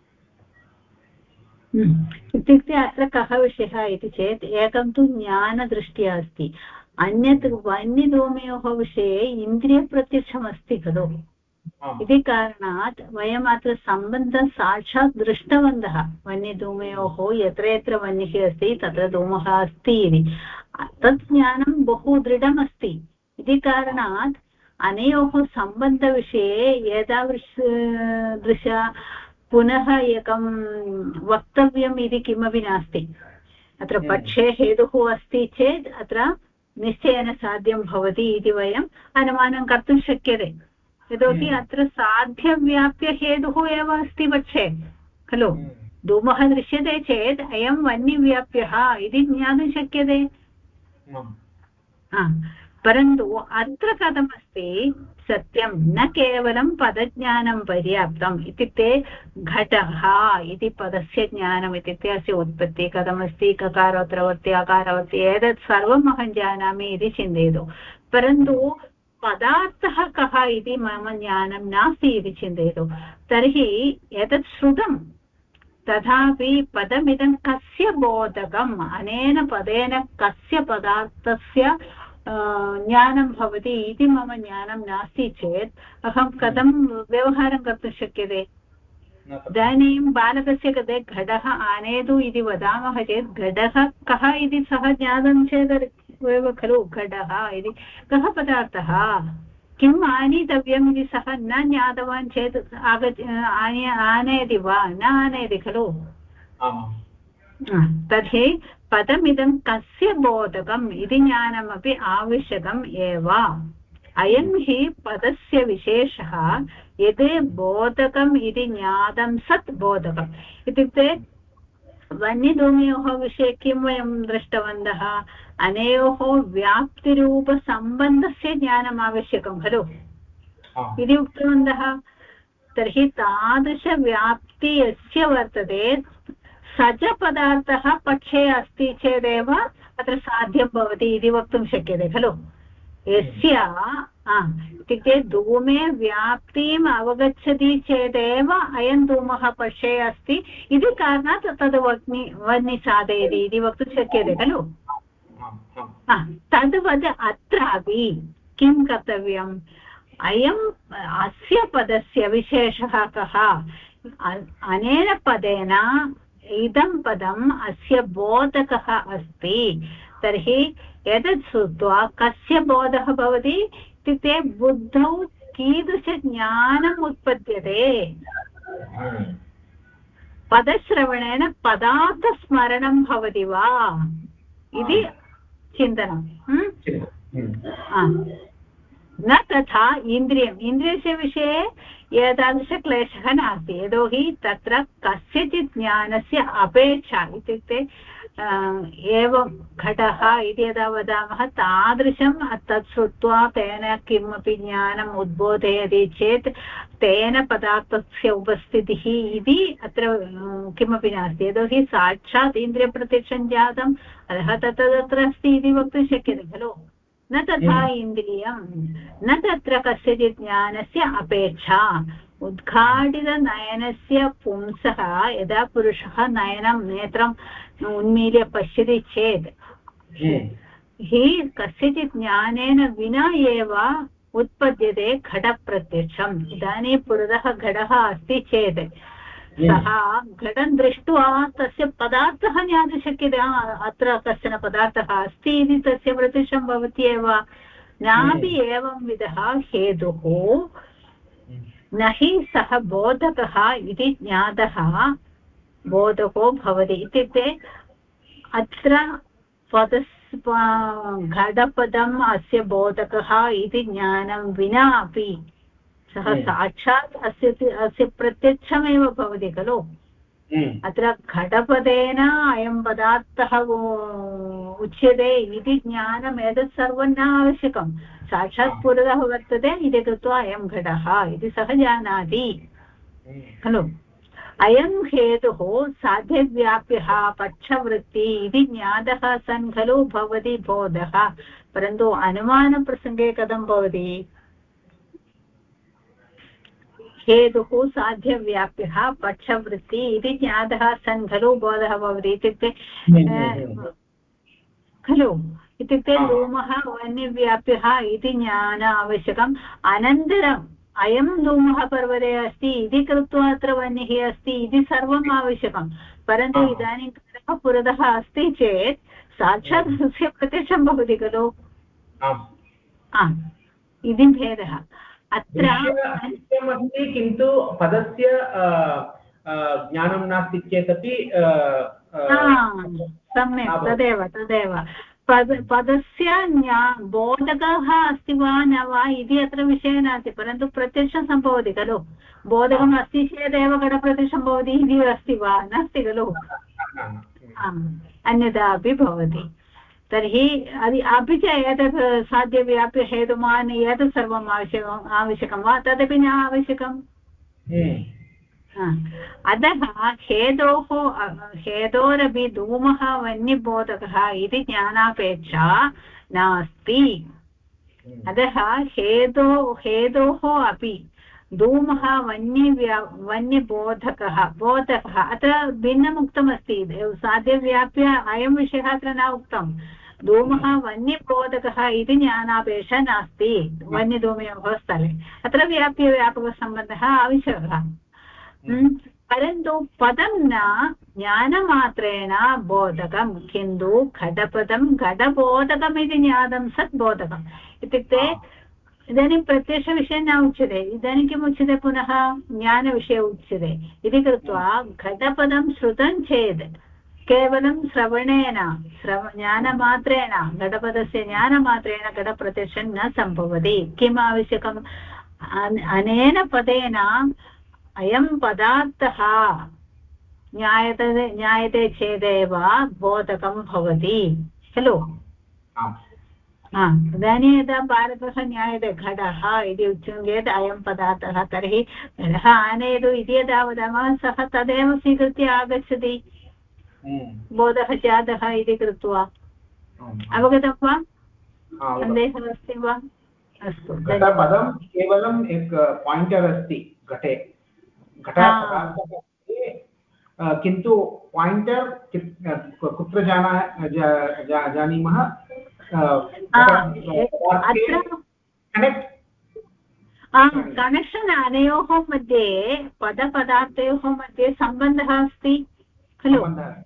इत्युक्ते अत्र कः विषयः इति चेत् एकं तु ज्ञानदृष्ट्या अस्ति अन्यत् वह्निधूमयोः विषये इन्द्रियप्रत्यक्षमस्ति खलु इति कारणात् वयम् अत्र सम्बन्धं साक्षात् दृष्टवन्तः वह्निधूमयोः यत्र यत्र वह्निः अस्ति तत्र धूमः अस्ति इति तत् ज्ञानं बहु दृढमस्ति इति कारणात् अनयोः सम्बन्धविषये एतादृशा पुनः एकं वक्तव्यम् इति किमपि नास्ति अत्र पक्षे हेतुः अस्ति चेत् अत्र निश्चयेन साध्यं भवति इति वयम् अनुमानं कर्तुं शक्यते यतोहि अत्र साध्यव्याप्यहेतुः एव अस्ति पक्षे खलु धूमः दृश्यते चेत् अयं वह्निव्याप्यः इति ज्ञातुं शक्यते परन्तु अत्र कथमस्ति सत्यं न केवलं पदज्ञानं पर्याप्तम् इत्युक्ते घटः इति पदस्य ज्ञानम् इत्युक्ते अस्य उत्पत्तिः कथमस्ति ककारोत्तरवर्ति अकारोत्तरवर्ति एतत् सर्वम् अहं जानामि इति चिन्तयतु परन्तु पदार्थः कः इति मम ज्ञानं नास्ति इति चिन्तयतु तर्हि एतत् श्रुतं तथापि पदमिदं कस्य बोधकम् अनेन पदेन कस्य पदार्थस्य ज्ञानं भवति इति मम ज्ञानं नास्ति चेत् अहं कथं व्यवहारं कर्तुं शक्यते इदानीं बालकस्य कृते घटः आनयतु इति वदामः चेत् घटः कः इति सः ज्ञातं चेत् एव खलु घटः इति कः पदार्थः किम् आनीतव्यम् इति सः न ज्ञातवान् चेत् आनयति वा न आनयति खलु तर्हि पदमिदं कस्य बोधकम् इति ज्ञानमपि आवश्यकम् एव अयं हि पदस्य विशेषः यद् बोधकम् इति ज्ञातं सत् बोधकम् इत्युक्ते वह्निधूमयोः विषये किं वयं दृष्टवन्तः अनयोः व्याप्तिरूपसम्बन्धस्य ज्ञानम् आवश्यकं खलु इति उक्तवन्तः तर्हि तादृशव्याप्ति यस्य वर्तते स च पदार्थः पक्षे अस्ति चेदेव अत्र साध्यं भवति इति वक्तुं शक्यते खलु यस्य इत्युक्ते धूमे व्याप्तिम् अवगच्छति चेदेव अयं धूमः पक्षे अस्ति इति कारणात् तद् वह्नि साधयति इति वक्तुं शक्यते खलु तद्वत् अत्रापि किं कर्तव्यम् अयम् अस्य पदस्य विशेषः कः अनेन पदेन इदं पदम् अस्य बोधकः अस्ति तर्हि एतत् श्रुत्वा कस्य बोधः भवति इत्युक्ते बुद्धौ कीदृशज्ञानम् उत्पद्यते पदश्रवणेन पदार्थस्मरणं भवति वा इति चिन्तनं न तथा इन्द्रियस्य विषये एतादृशक्लेशः नास्ति यतोहि तत्र कस्यचित् ज्ञानस्य अपेक्षा इत्युक्ते एवं घटः इति यदा वदामः तादृशं तत् श्रुत्वा तेन किमपि ज्ञानम् उद्बोधयति चेत् तेन पदार्थस्य उपस्थितिः इति अत्र किमपि नास्ति यतोहि साक्षात् इन्द्रियप्रत्यक्षं जातम् अतः तत्र अस्ति इति वक्तुं शक्यते खलु न तथा इन्द्रियं न तत्र कस्यचित् ज्ञानस्य अपेक्षा उद्घाटितनयनस्य पुंसः यदा पुरुषः नेत्रम् उन्मील्य पश्यति चेत् हि कस्यचित् ज्ञानेन विना एव उत्पद्यते घटप्रत्यक्षम् इदानीं पुरतः घटः अस्ति चेत् सः घटं दृष्ट्वा तस्य पदार्थः ज्ञातुं शक्यते अत्र कश्चन पदार्थः अस्ति इति तस्य प्रत्यक्षं भवति एव नापि एवं विधः हेतुः न हि सः बोधकः इति ज्ञातः बोधको भवति इत्युक्ते अत्र घटपदम् अस्य बोधकः इति ज्ञानं विना अपि सः साक्षात् अस्य प्रत्यक्षमेव भवति खलु अत्र घटपदेन अयं पदार्थः उच्यते इति ज्ञानम् एतत् सर्वं न आवश्यकं साक्षात् पुरतः वर्तते इति कृत्वा अयं घटः इति सः जानाति खलु अयं हेतुः साध्यव्याप्यः पक्षवृत्ति इति ज्ञातः सन् खलु भवति बोधः परन्तु अनुमानप्रसङ्गे कथं भवति हेतुः साध्यव्याप्यः पक्षवृत्ति इति ज्ञातः सन् खलु बोधः भवति इत्युक्ते खलु इत्युक्ते धूमः वह्निव्याप्यः इति ज्ञान आवश्यकम् अनन्तरम् अयं धूमः पर्वते अस्ति इति कृत्वा अत्र वह्निः अस्ति इति सर्वम् आवश्यकं परन्तु इदानीं घटः पुरतः अस्ति चेत् साक्षात् तस्य प्रत्यक्षं भवति खलु इति भेदः अत्र किन्तु पदस्य ज्ञानं नास्ति चेदपि सम्यक् तदेव पदस्य बोधकः अस्ति वा न वा इति अत्र विषयः नास्ति परन्तु प्रत्यक्षं सम्भवति खलु बोधकम् अस्ति चेदेव घटप्रत्यक्षं भवति इति अस्ति वा नास्ति खलु अन्यथा अपि भवति तर्हि अपि च एतत् साध्यव्याप्यहेतुमान् एतत् सर्वम् आवश्यकं वा तदपि न आवश्यकम् अतः हेतोरपि धूमः वह्निबोधकः इति ज्ञानापेक्षा नास्ति अतः हेतोः अपि धूमः वह्निबोधकः अत्र भिन्नम् उक्तमस्ति साध्यव्याप्य अयं विषयः अत्र न उक्तं धूमः वह्निबोधकः इति ज्ञानापेक्षा नास्ति वह्निधूमयोः स्थले अत्र व्याप्यव्यापकसम्बन्धः आवश्यकः परन्तु पदं न ज्ञानमात्रेण बोधकं किन्तु घटपदं घटबोधकम् इति ज्ञातं सत् बोधकम् इत्युक्ते इदानीं प्रत्यक्षविषये न उच्यते इदानीं किम् उच्यते पुनः ज्ञानविषये उच्यते इति कृत्वा घटपदं श्रुतं चेत् केवलं श्रवणेन ज्ञानमात्रेण घटपदस्य ज्ञानमात्रेण घटप्रत्यक्षं न सम्भवति किम् आवश्यकम् अनेन पदेन अयं पदार्थः ज्ञायते चेदेव बोधकं भवति खलु इदानीं यदा भारतः ज्ञायते घटः इति उच्यते चेत् अयं पदार्थः तर्हि घटः आनयतु इति यदा वदामः सः तदेव स्वीकृत्य आगच्छति बोधः जातः इति कृत्वा अवगतं वा सन्देहः अस्ति वा अस्तु घटपदं केवलम् एक पायिण्टर् अस्ति घटे घटपदार्थः किन्तु पायिण्टर् कुत्र जानीमः कनेक्षन् अनयोः मध्ये पदपदार्थयोः मध्ये सम्बन्धः अस्ति खलु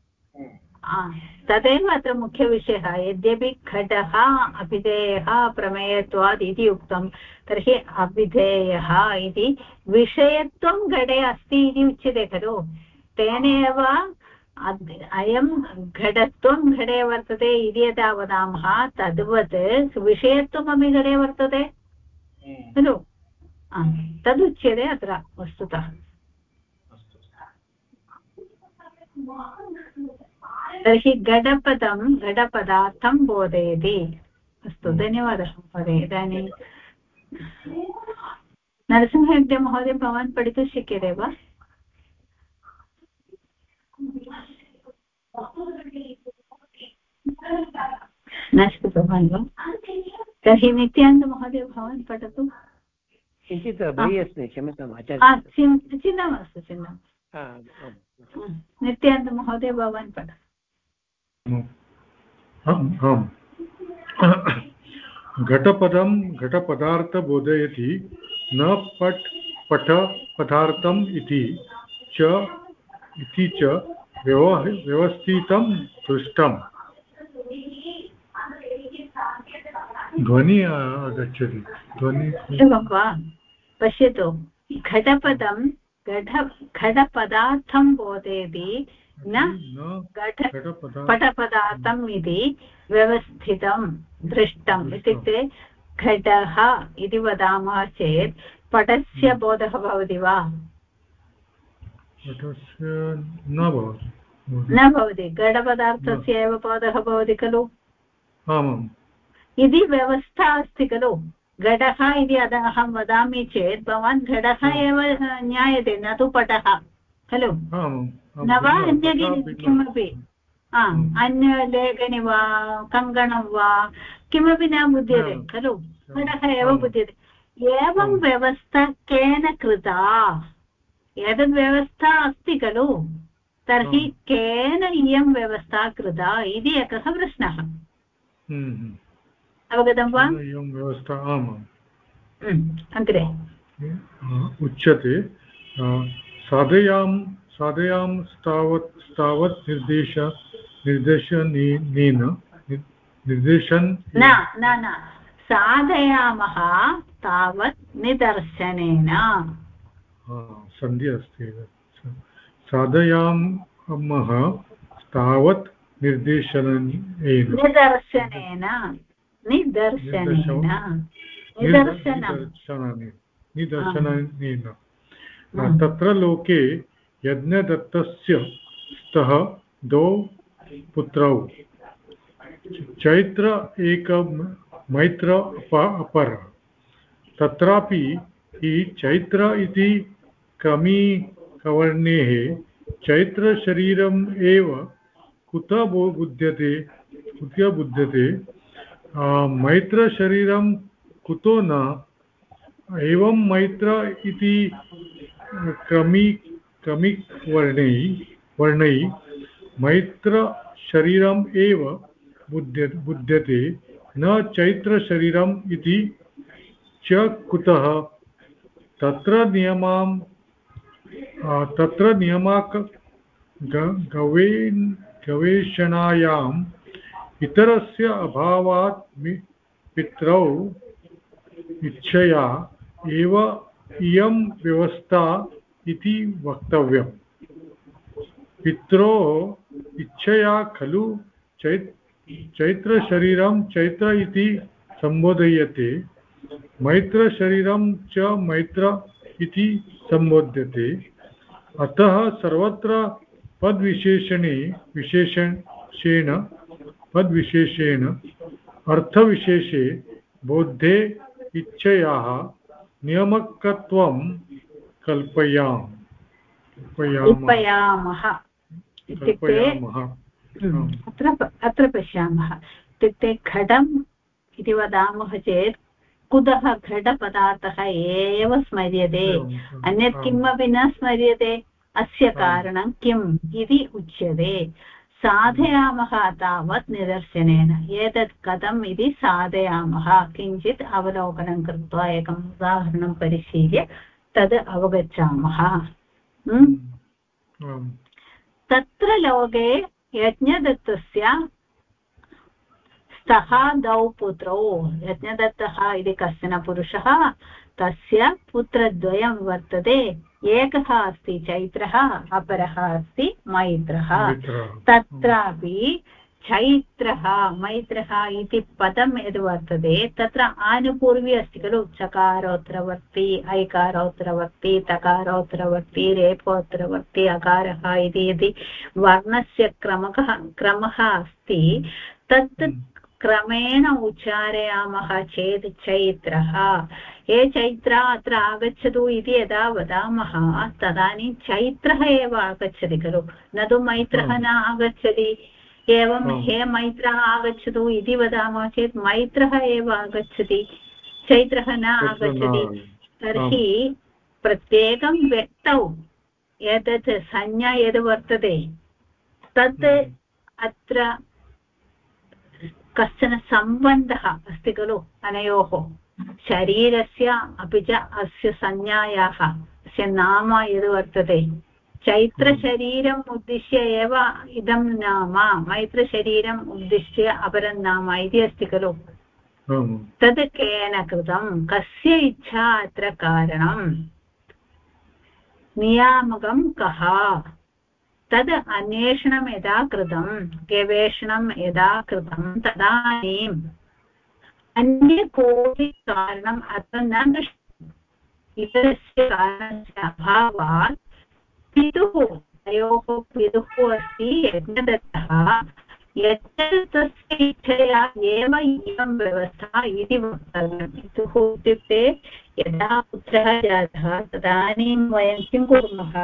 तदेव अत्र मुख्यविषयः यद्यपि घटः अभिधेयः प्रमेयत्वात् इति उक्तं तर्हि अभिधेयः इति विषयत्वं घटे अस्ति इति उच्यते खलु तेनैव अयं घटत्वं घटे वर्तते इति यदा वदामः तद्वत् विषयत्वमपि घटे वर्तते खलु तदुच्यते अत्र वस्तुतः तर्हि घटपदं घटपदार्थं बोधयति अस्तु धन्यवादः महोदय इदानीं नरसिंहहेग्डे महोदय भवान् पठितुं शक्यते वा न श्रुतवान् वा तर्हि नित्यानन्दमहोदय भवान् पठतु किञ्चित् बहिः अस्मि क्षम्यताम् चिन्ता मास्तु चिन्ता नित्यानन्दमहोदय भवान् पठ घटपदं घटपदार्थबोधयति न पठ पदार्थम् इति च व्यवस्थितं दृष्टम् ध्वनि आगच्छति एवं वा पश्यतु घटपदं घटपदार्थं बोधयति न पटपदार्थम् इति व्यवस्थितं दृष्टम् इत्युक्ते घटः इति वदामः चेत् पटस्य बोधः भवति वा न भवति घटपदार्थस्य एव बोधः भवति खलु इति व्यवस्था अस्ति खलु घटः इति अहं वदामि चेत् भवान् घटः एव ज्ञायते न तु पटः खलु न वा अन्य किमपि अन्यलेखनी वा कङ्कणं वा किमपि न बुध्यते खलु घटः एव बुध्यते एवं व्यवस्था केन कृता एतद् व्यवस्था अस्ति खलु तर्हि केन इयं व्यवस्था कृता इति एकः प्रश्नः अवगतं वा अग्रे उच्यते साधयां तावत् निर्देशन न साधयामः तावत् निदर्शनेन सन्धि अस्ति साधयामः तावत् निदर्शनेन तत्र लोके यज्ञदत्तस्य स्तः द्वौ पुत्रौ चैत्र एक मैत्र अपर तत्रापि हि चैत्र इति कवर्णेः चैत्रशरीरम् एव कुतः बुध्यते मैत्रशरीरं कुतो न एवं मैत्र इति वर्णै मैत्रशरीरम् एव बुध्यते न चैत्रशरीरम् इति च कुतः तत्र नियमाक गवेषणायाम् इतरस्य अभावात् पितरौ इच्छया एव इयं व्यवस्था इति वक्तव्यम् पित्रोः इच्छया खलु चैत्रशरीरं चैत्र इति संबोधयते मैत्रशरीरं च मैत्र इति संबोध्यते अतः सर्वत्र पदविशेषेण अर्थविशेषे बोधे इच्छयाः नियमकत्वं कल्पयामः इत्युक्ते अत्र पश्यामः इत्युक्ते घटम् इति वदामः चेत् कुतः घटपदार्थः एव स्मर्यते अन्यत् किमपि न स्मर्यते अस्य कारणं किम् इति उच्यते साधयामः तावत् निदर्शनेन एतत् कथम् इति साधयामः किञ्चित् अवलोकनं कृत्वा एकम् उदाहरणं परिशील्य तद् अवगच्छामः तत्र लोके यज्ञदत्तस्य स्तः द्वौ पुत्रौ यज्ञदत्तः इति कश्चन पुरुषः तस्य पुत्रद्वयं वर्तते एकः अस्ति चैत्रः अपरः अस्ति मैत्रः तत्रापि चैत्रः मैत्रः इति पदं यद् वर्तते तत्र आनुपूर्वी अस्ति खलु चकारोत्तरवर्ती ऐकारोत्तरवर्ती तकारोत्तरवर्ती रेफोत्तरवर्ती अकारः इति यदि वर्णस्य क्रमः अस्ति तत् क्रमेण उच्चारयामः चेत् चैत्रः ये चैत्र अत्र आगच्छतु इति यदा वदामः तदानीं चैत्रः एव आगच्छति खलु न तु मैत्रः न आगच्छति एवं हे मैत्रः आगच्छतु इति वदामः चेत् मैत्रः एव आगच्छति चैत्रः न आगच्छति तर्हि प्रत्येकं व्यक्तौ एतत् संज्ञा यद् वर्तते तत् अत्र कश्चन सम्बन्धः अस्ति खलु अनयोः शरीरस्य अपि च अस्य संज्ञायाः अस्य नाम यद् वर्तते चैत्रशरीरम् उद्दिश्य एव इदं नाम मैत्रशरीरम् उद्दिश्य अपरं नाम इति अस्ति खलु तद् केन कृतं कस्य इच्छा अत्र कारणं नियामकं कः तद् अन्वेषणं यदा कृतं गवेषणं यदा कृतं तदानीम् अन्य कोऽपि कारणम् अत्र न दृष्टम् इतरस्य कारणस्य अभावात् पितुः तयोः पितुः अस्ति यज्ञदत्तः यज्ञदत्तस्य इच्छया एव इयं व्यवस्था इति वक्तव्यं पितुः इत्युक्ते यदा पुत्रः जातः तदानीं वयं किं कुर्मः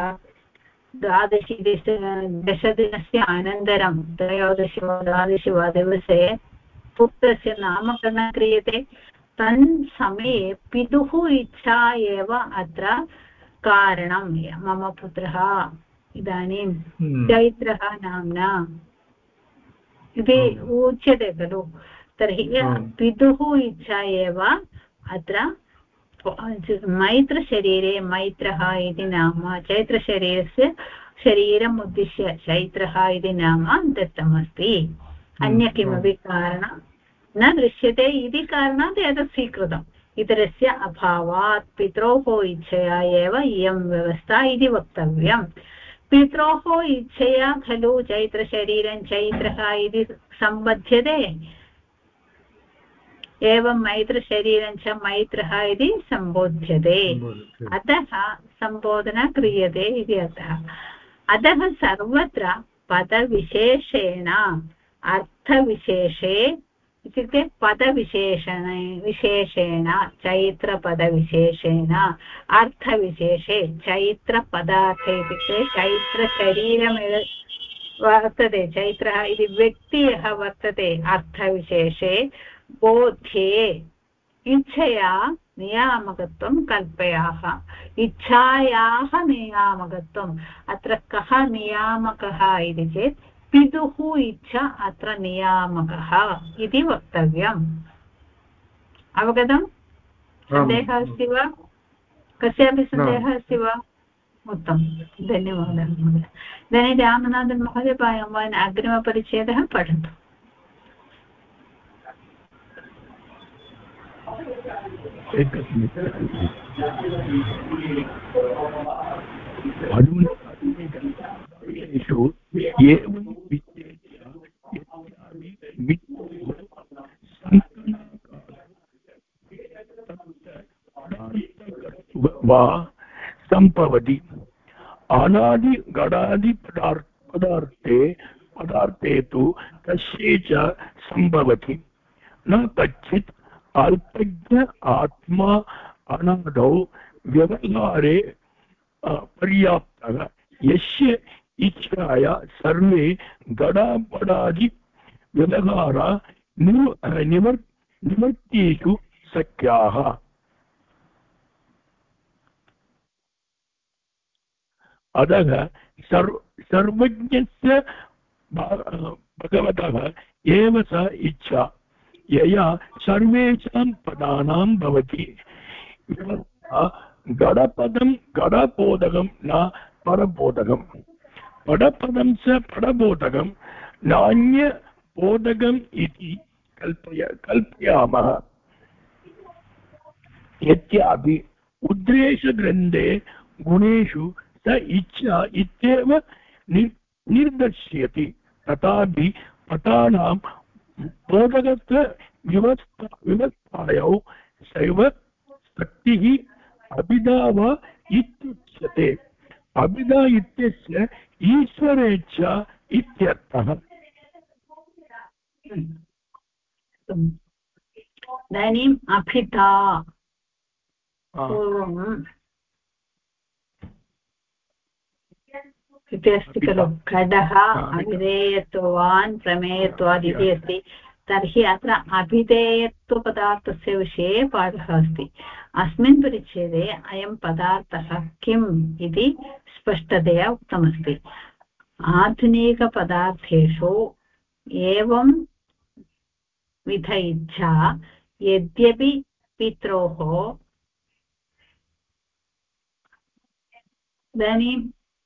दशदिनस्य अनन्तरं त्रयोदश वा द्वादश वा दिवसे पुत्रस्य नामकरणं क्रियते तन् समये पितुः इच्छा एव अत्र कारणं मम पुत्रः इदानीं चैत्रः नाम्ना इति उच्यते खलु तर्हि पितुः इच्छा एव अत्र मैत्रशरीरे मैत्रः इति नाम चैत्रशरीरस्य शरीरम् उद्दिश्य चैत्रः इति नाम दत्तमस्ति अन्य किमपि कारणं न दृश्यते इति कारणात् एतत् स्वीकृतम् इतरस्य अभावात् पित्रोः इच्छया एव इयं व्यवस्था इति वक्तव्यम् पित्रोः इच्छया खलु चैत्रशरीरं चैत्रः इति सम्बध्यते एवं मैत्रशरीरं च मैत्रः इति सम्बोध्यते अतः सम्बोधना क्रियते इति अतः सर्वत्र पदविशेषेण अर्थविशेषे इत्युक्ते विशेषेण चैत्रपदविशेषेण अर्थविशेषे चैत्रपदार्थे इत्युक्ते चैत्रशरीरमेव वर्तते चैत्रः इति व्यक्तिः वर्तते अर्थविशेषे बोध्ये इच्छया नियामकत्वं कल्पयाः इच्छायाः नियामकत्वम् अत्र कः नियामकः इति चेत् पितुः इच्छा अत्र नियामकः इति वक्तव्यम् अवगतम् सन्देहः अस्ति वा कस्यापि सन्देहः अस्ति वा उत्तमं धन्यवादः महोदय इदानीं रामनाथन् महोदय भवान् अग्रिमपरिच्छेदः पठतु वा संभवति अनादि गणादि पदार्थे तु कस्ये च संभवति न कच्चित् अल्पज्ञ आत्मा अनादौ व्यवहारे पर्याप्तः यस्य इच्छाया सर्वे गणापडादि व्यवहारा निवर्तिषु शक्याः अतः सर्वज्ञस्य भगवतः एव स इच्छा यया सर्वेषां पदानां भवति गडपदं गडबोधकं न परबोधकं पडपदं च पडबोधकं नान्यबोधकम् इति कल्पयामः यद्यपि उद्रेशग्रन्थे गुणेषु स इच्छा इत्येव निर्दर्शयति तथापि पदानां बोधकत्व व्यवस्थायां सैव शक्तिः अभिधा वा इत्युच्यते अभिधा इत्यस्य ईश्वरेच्छा इत्यर्थः इदानीम् अभिधा पूर्वम् इति अस्ति खलु घटः अभिधेयत्वान् प्रमेयत्वात् इति अस्ति तर्हि अत्र अभिधेयत्वपदार्थस्य विषये पाठः अस्ति अस्मिन् परिच्छेदे अयं पदार्थः किम् इति स्पष्टतया उक्तमस्ति आधुनिकपदार्थेषु एवं विध इच्छा यद्यपि पित्रोः इदानीम्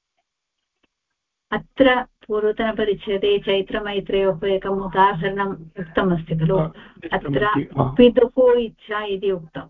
अत्र पूर्वतनपरिच्छेदे चैत्रमैत्रेयोः एकम् उदाहरणम् उक्तमस्ति खलु अत्र पितुः इच्छा इति उक्तम्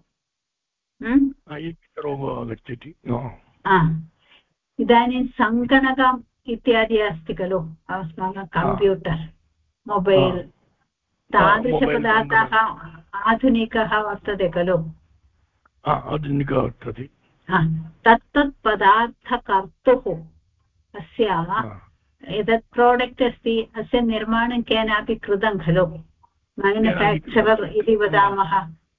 इदानीं सङ्गणकम् इत्यादि अस्ति खलु अस्माकं कम्प्यूटर् मोबैल् तादृशपदार्थाः आधुनिकः वर्तते खलु आधुनिकः वर्तते तत्तत् पदार्थकर्तुः अस्य एतत् प्रोडक्ट् अस्ति अस्य निर्माणं केनापि कृतं खलु मैन्युफैक्चरर् इति वदामः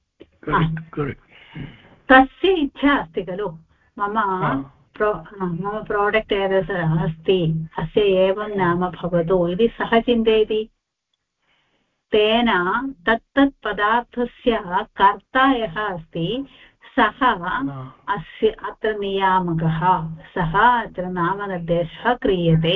तस्य इच्छा अस्ति खलु मम प्रोडक्ट् एतत् अस्ति अस्य एवं नाम भवतु इति सः चिन्तयति तेन तत्तत् पदार्थस्य कर्ता यः अस्ति सः अस्य अत्र नियामकः सः अत्र नामनिर्देशः क्रियते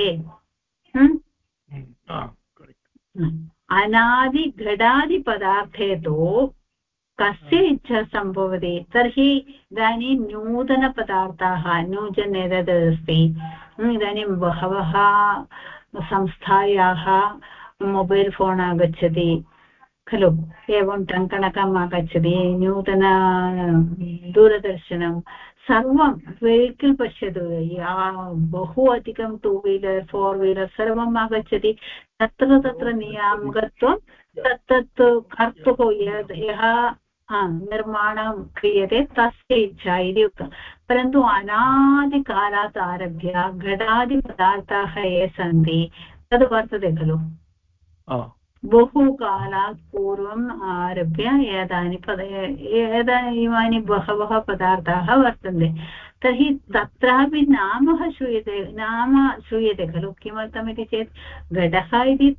अनादिघटादिपदार्थे तु कस्य इच्छा सम्भवति तर्हि इदानीं नूतनपदार्थाः नूतन एतद् अस्ति इदानीं बहवः संस्थायाः मोबैल् फोन् आगच्छति खलु एवं टङ्कणकम् आगच्छति नूतन दूरदर्शनं सर्वं वेहिकल् पश्यतु बहु अधिकं 2 व्हीलर् 4 व्हीलर् सर्वम् आगच्छति तत्र नियामकत्वं तत्तत् कर्तुः यः निर्माणं क्रियते तस्य इच्छा इति उक्तं परन्तु अनादिकालात् आरभ्य घटादिपदार्थाः ये सन्ति तद् वर्तते खलु बहुकालात् पूर्वम् आरभ्य इमानि बहवः पदार्थाः वर्तन्ते तर्हि तत्रापि नाम श्रूयते खलु किमर्थमिति चेत् घटः इति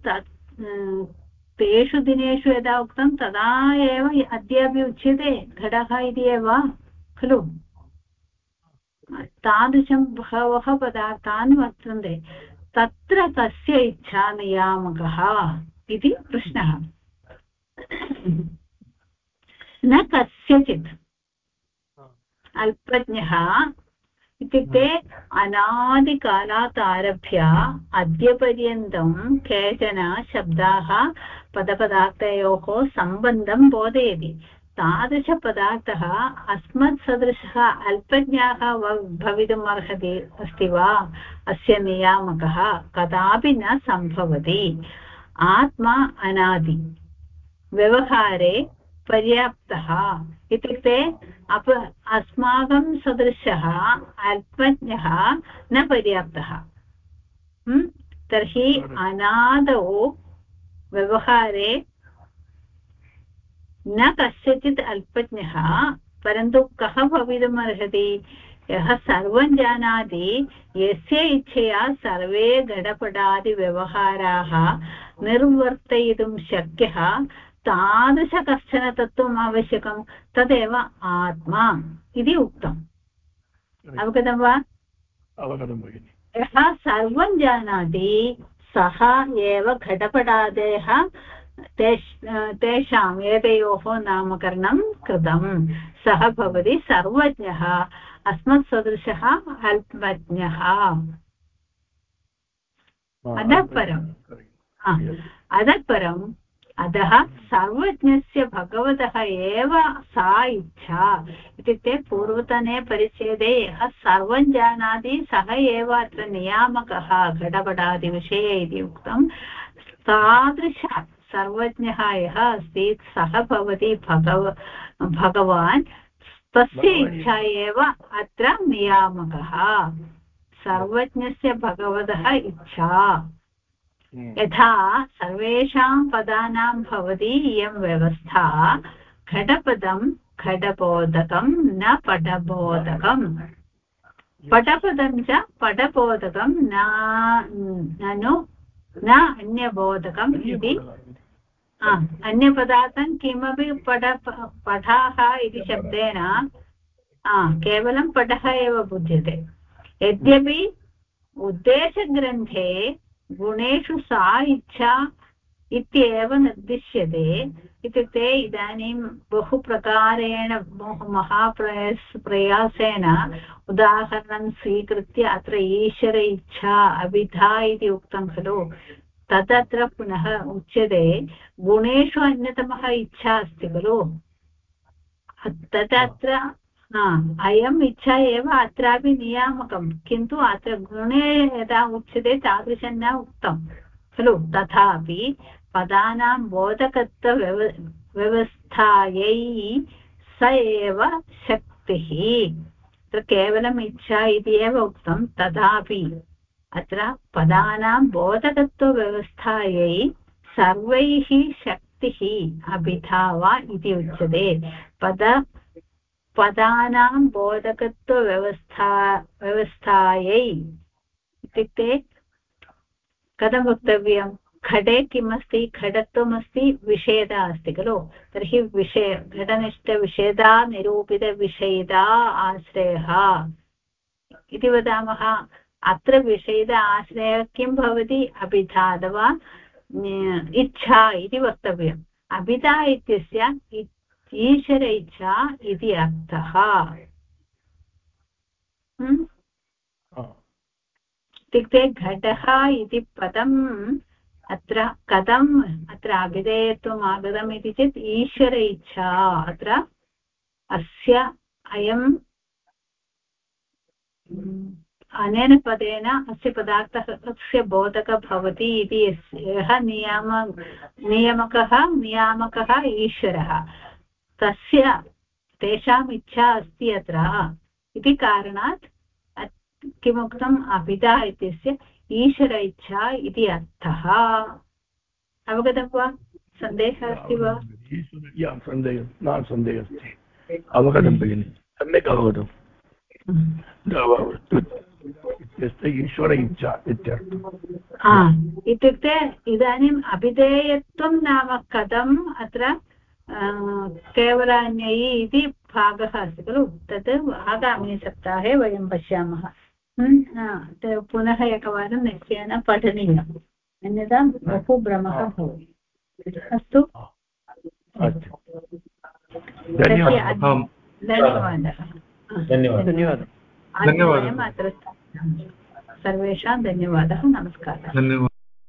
तेषु दिनेषु यदा उक्तं तदा एव अद्यापि उच्यते घटः इति एव खलु तादृशं बहवः पदार्थान् वर्तन्ते तत्र कस्य इच्छा नियामकः इति प्रश्नः न कस्यचित् अल्पज्ञः इत्युक्ते अनादिकालात् आरभ्य अद्यपर्यन्तं केचन शब्दाः पदपदार्थयोः सम्बन्धं बोधयति तादृशपदार्थः अस्मत्सदृशः अल्पज्ञाः भवितुम् अर्हति अस्ति वा अस्य नियामकः कदापि न सम्भवति आत्मा अनादि व्यवहारे पर्याप्तः इत्युक्ते अस्माकं सदृशः अल्पज्ञः न पर्याप्तः तर्हि अनादौ व्यवहारे न कस्यचित् अल्पज्ञः परन्तु कः भवितुम् अर्हति यः सर्वं जानाति यस्य इच्छया सर्वे घटपटादिव्यवहाराः निर्वर्तयितुं शक्यः तादृश कश्चन तत्त्वम् आवश्यकं तदेव आत्मा इति उक्तम् अवगतं वा अवगतं भगिनि यः सर्वं जानाति सः एव घटपटादयः तेषाम् एतयोः नामकरणं कृतं सः भवति सर्वज्ञः अस्मत्सदृशः अल्पज्ञः अतः परम् अतः सर्वज्ञस्य भगवतः एव सा इच्छा इत्युक्ते पूर्वतने परिच्छेदे यः सर्वं जानाति सः एव अत्र नियामकः घटपटादिविषये इति उक्तं तादृश सर्वज्ञः यः अस्ति सः भवति भगवान् तस्य इच्छा एव अत्र नियामकः सर्वज्ञस्य भगवतः इच्छा यथा सर्वेषां पदानां भवति इयं व्यवस्था घटपदं घटबोधकं न पटबोधकं पटपदं च पटबोधकं ननु न अन्यबोधकम् इति अन्यपदार्थं किमपि पटाः इति शब्देन केवलं पटः एव बुध्यते यद्यपि उद्देशग्रन्थे गुणेषु सा इच्छा इत्येव निर्दिश्यते इत्युक्ते इदानीं बहुप्रकारेण महाप्रयासेन उदाहरणं स्वीकृत्य अत्र ईश्वर इच्छा अभिधा इति उक्तं खलु तदत्र पुनः उच्यते गुणेषु अन्यतमः इच्छा अस्ति खलु तदत्र अयम् इच्छा एव अत्रापि नियामकं किन्तु अत्र गुणे यदा उच्यते तादृशं न उक्तं खलु तथापि पदानां बोधकत्वव्यवस्थायै स एव शक्तिः अत्र केवलम् इच्छा इति एव उक्तं तथापि अत्र पदानां बोधकत्वव्यवस्थायै सर्वैः शक्तिः अभिधा वा इति उच्यते पदानां बोधकत्वव्यवस्थायै इत्युक्ते कथं वक्तव्यं घटे किमस्ति घटत्वमस्ति विषयता अस्ति खलु तर्हि घटनिष्ठविषयता निरूपितविषयिता आश्रयः इति वदामः अत्र विषयित आश्रयः किं भवति अभिधा अथवा इच्छा इति वक्तव्यम् अभिधा इत्यस्य ईश्वर इच्छा इति अर्थः इत्युक्ते घटः इति पदम् अत्र कथम् अत्र अभिधेयत्वम् आगतम् इति चेत् ईश्वर इच्छा अत्र अस्य अयम् अनेन पदेन अस्य पदार्थस्य बोधकः भवति इति यः नियामकः ईश्वरः तस्य तेषाम् इच्छा अस्ति अत्र इति कारणात् किमुक्तम् अभिधा इत्यस्य ईश्वर इच्छा इति अर्थः अवगतं वा सन्देहः अस्ति वा सन्देहः अस्ति अवगतं भगिनि सम्यक् अवगतम् ईश्वर इच्छा इत्यर्थः इत्युक्ते इदानीम् अभिधेयत्वं नाम कथम् अत्र केवलान्ययी इति भागः अस्ति खलु तत् आगामिनि सप्ताहे वयं पश्यामः पुनः एकवारं निश्चयेन पठनीयम् अन्यथा बहु भ्रमः भवति अस्तु धन्यवादः अत्र सर्वेषां धन्यवादः नमस्कारः धन्यवादः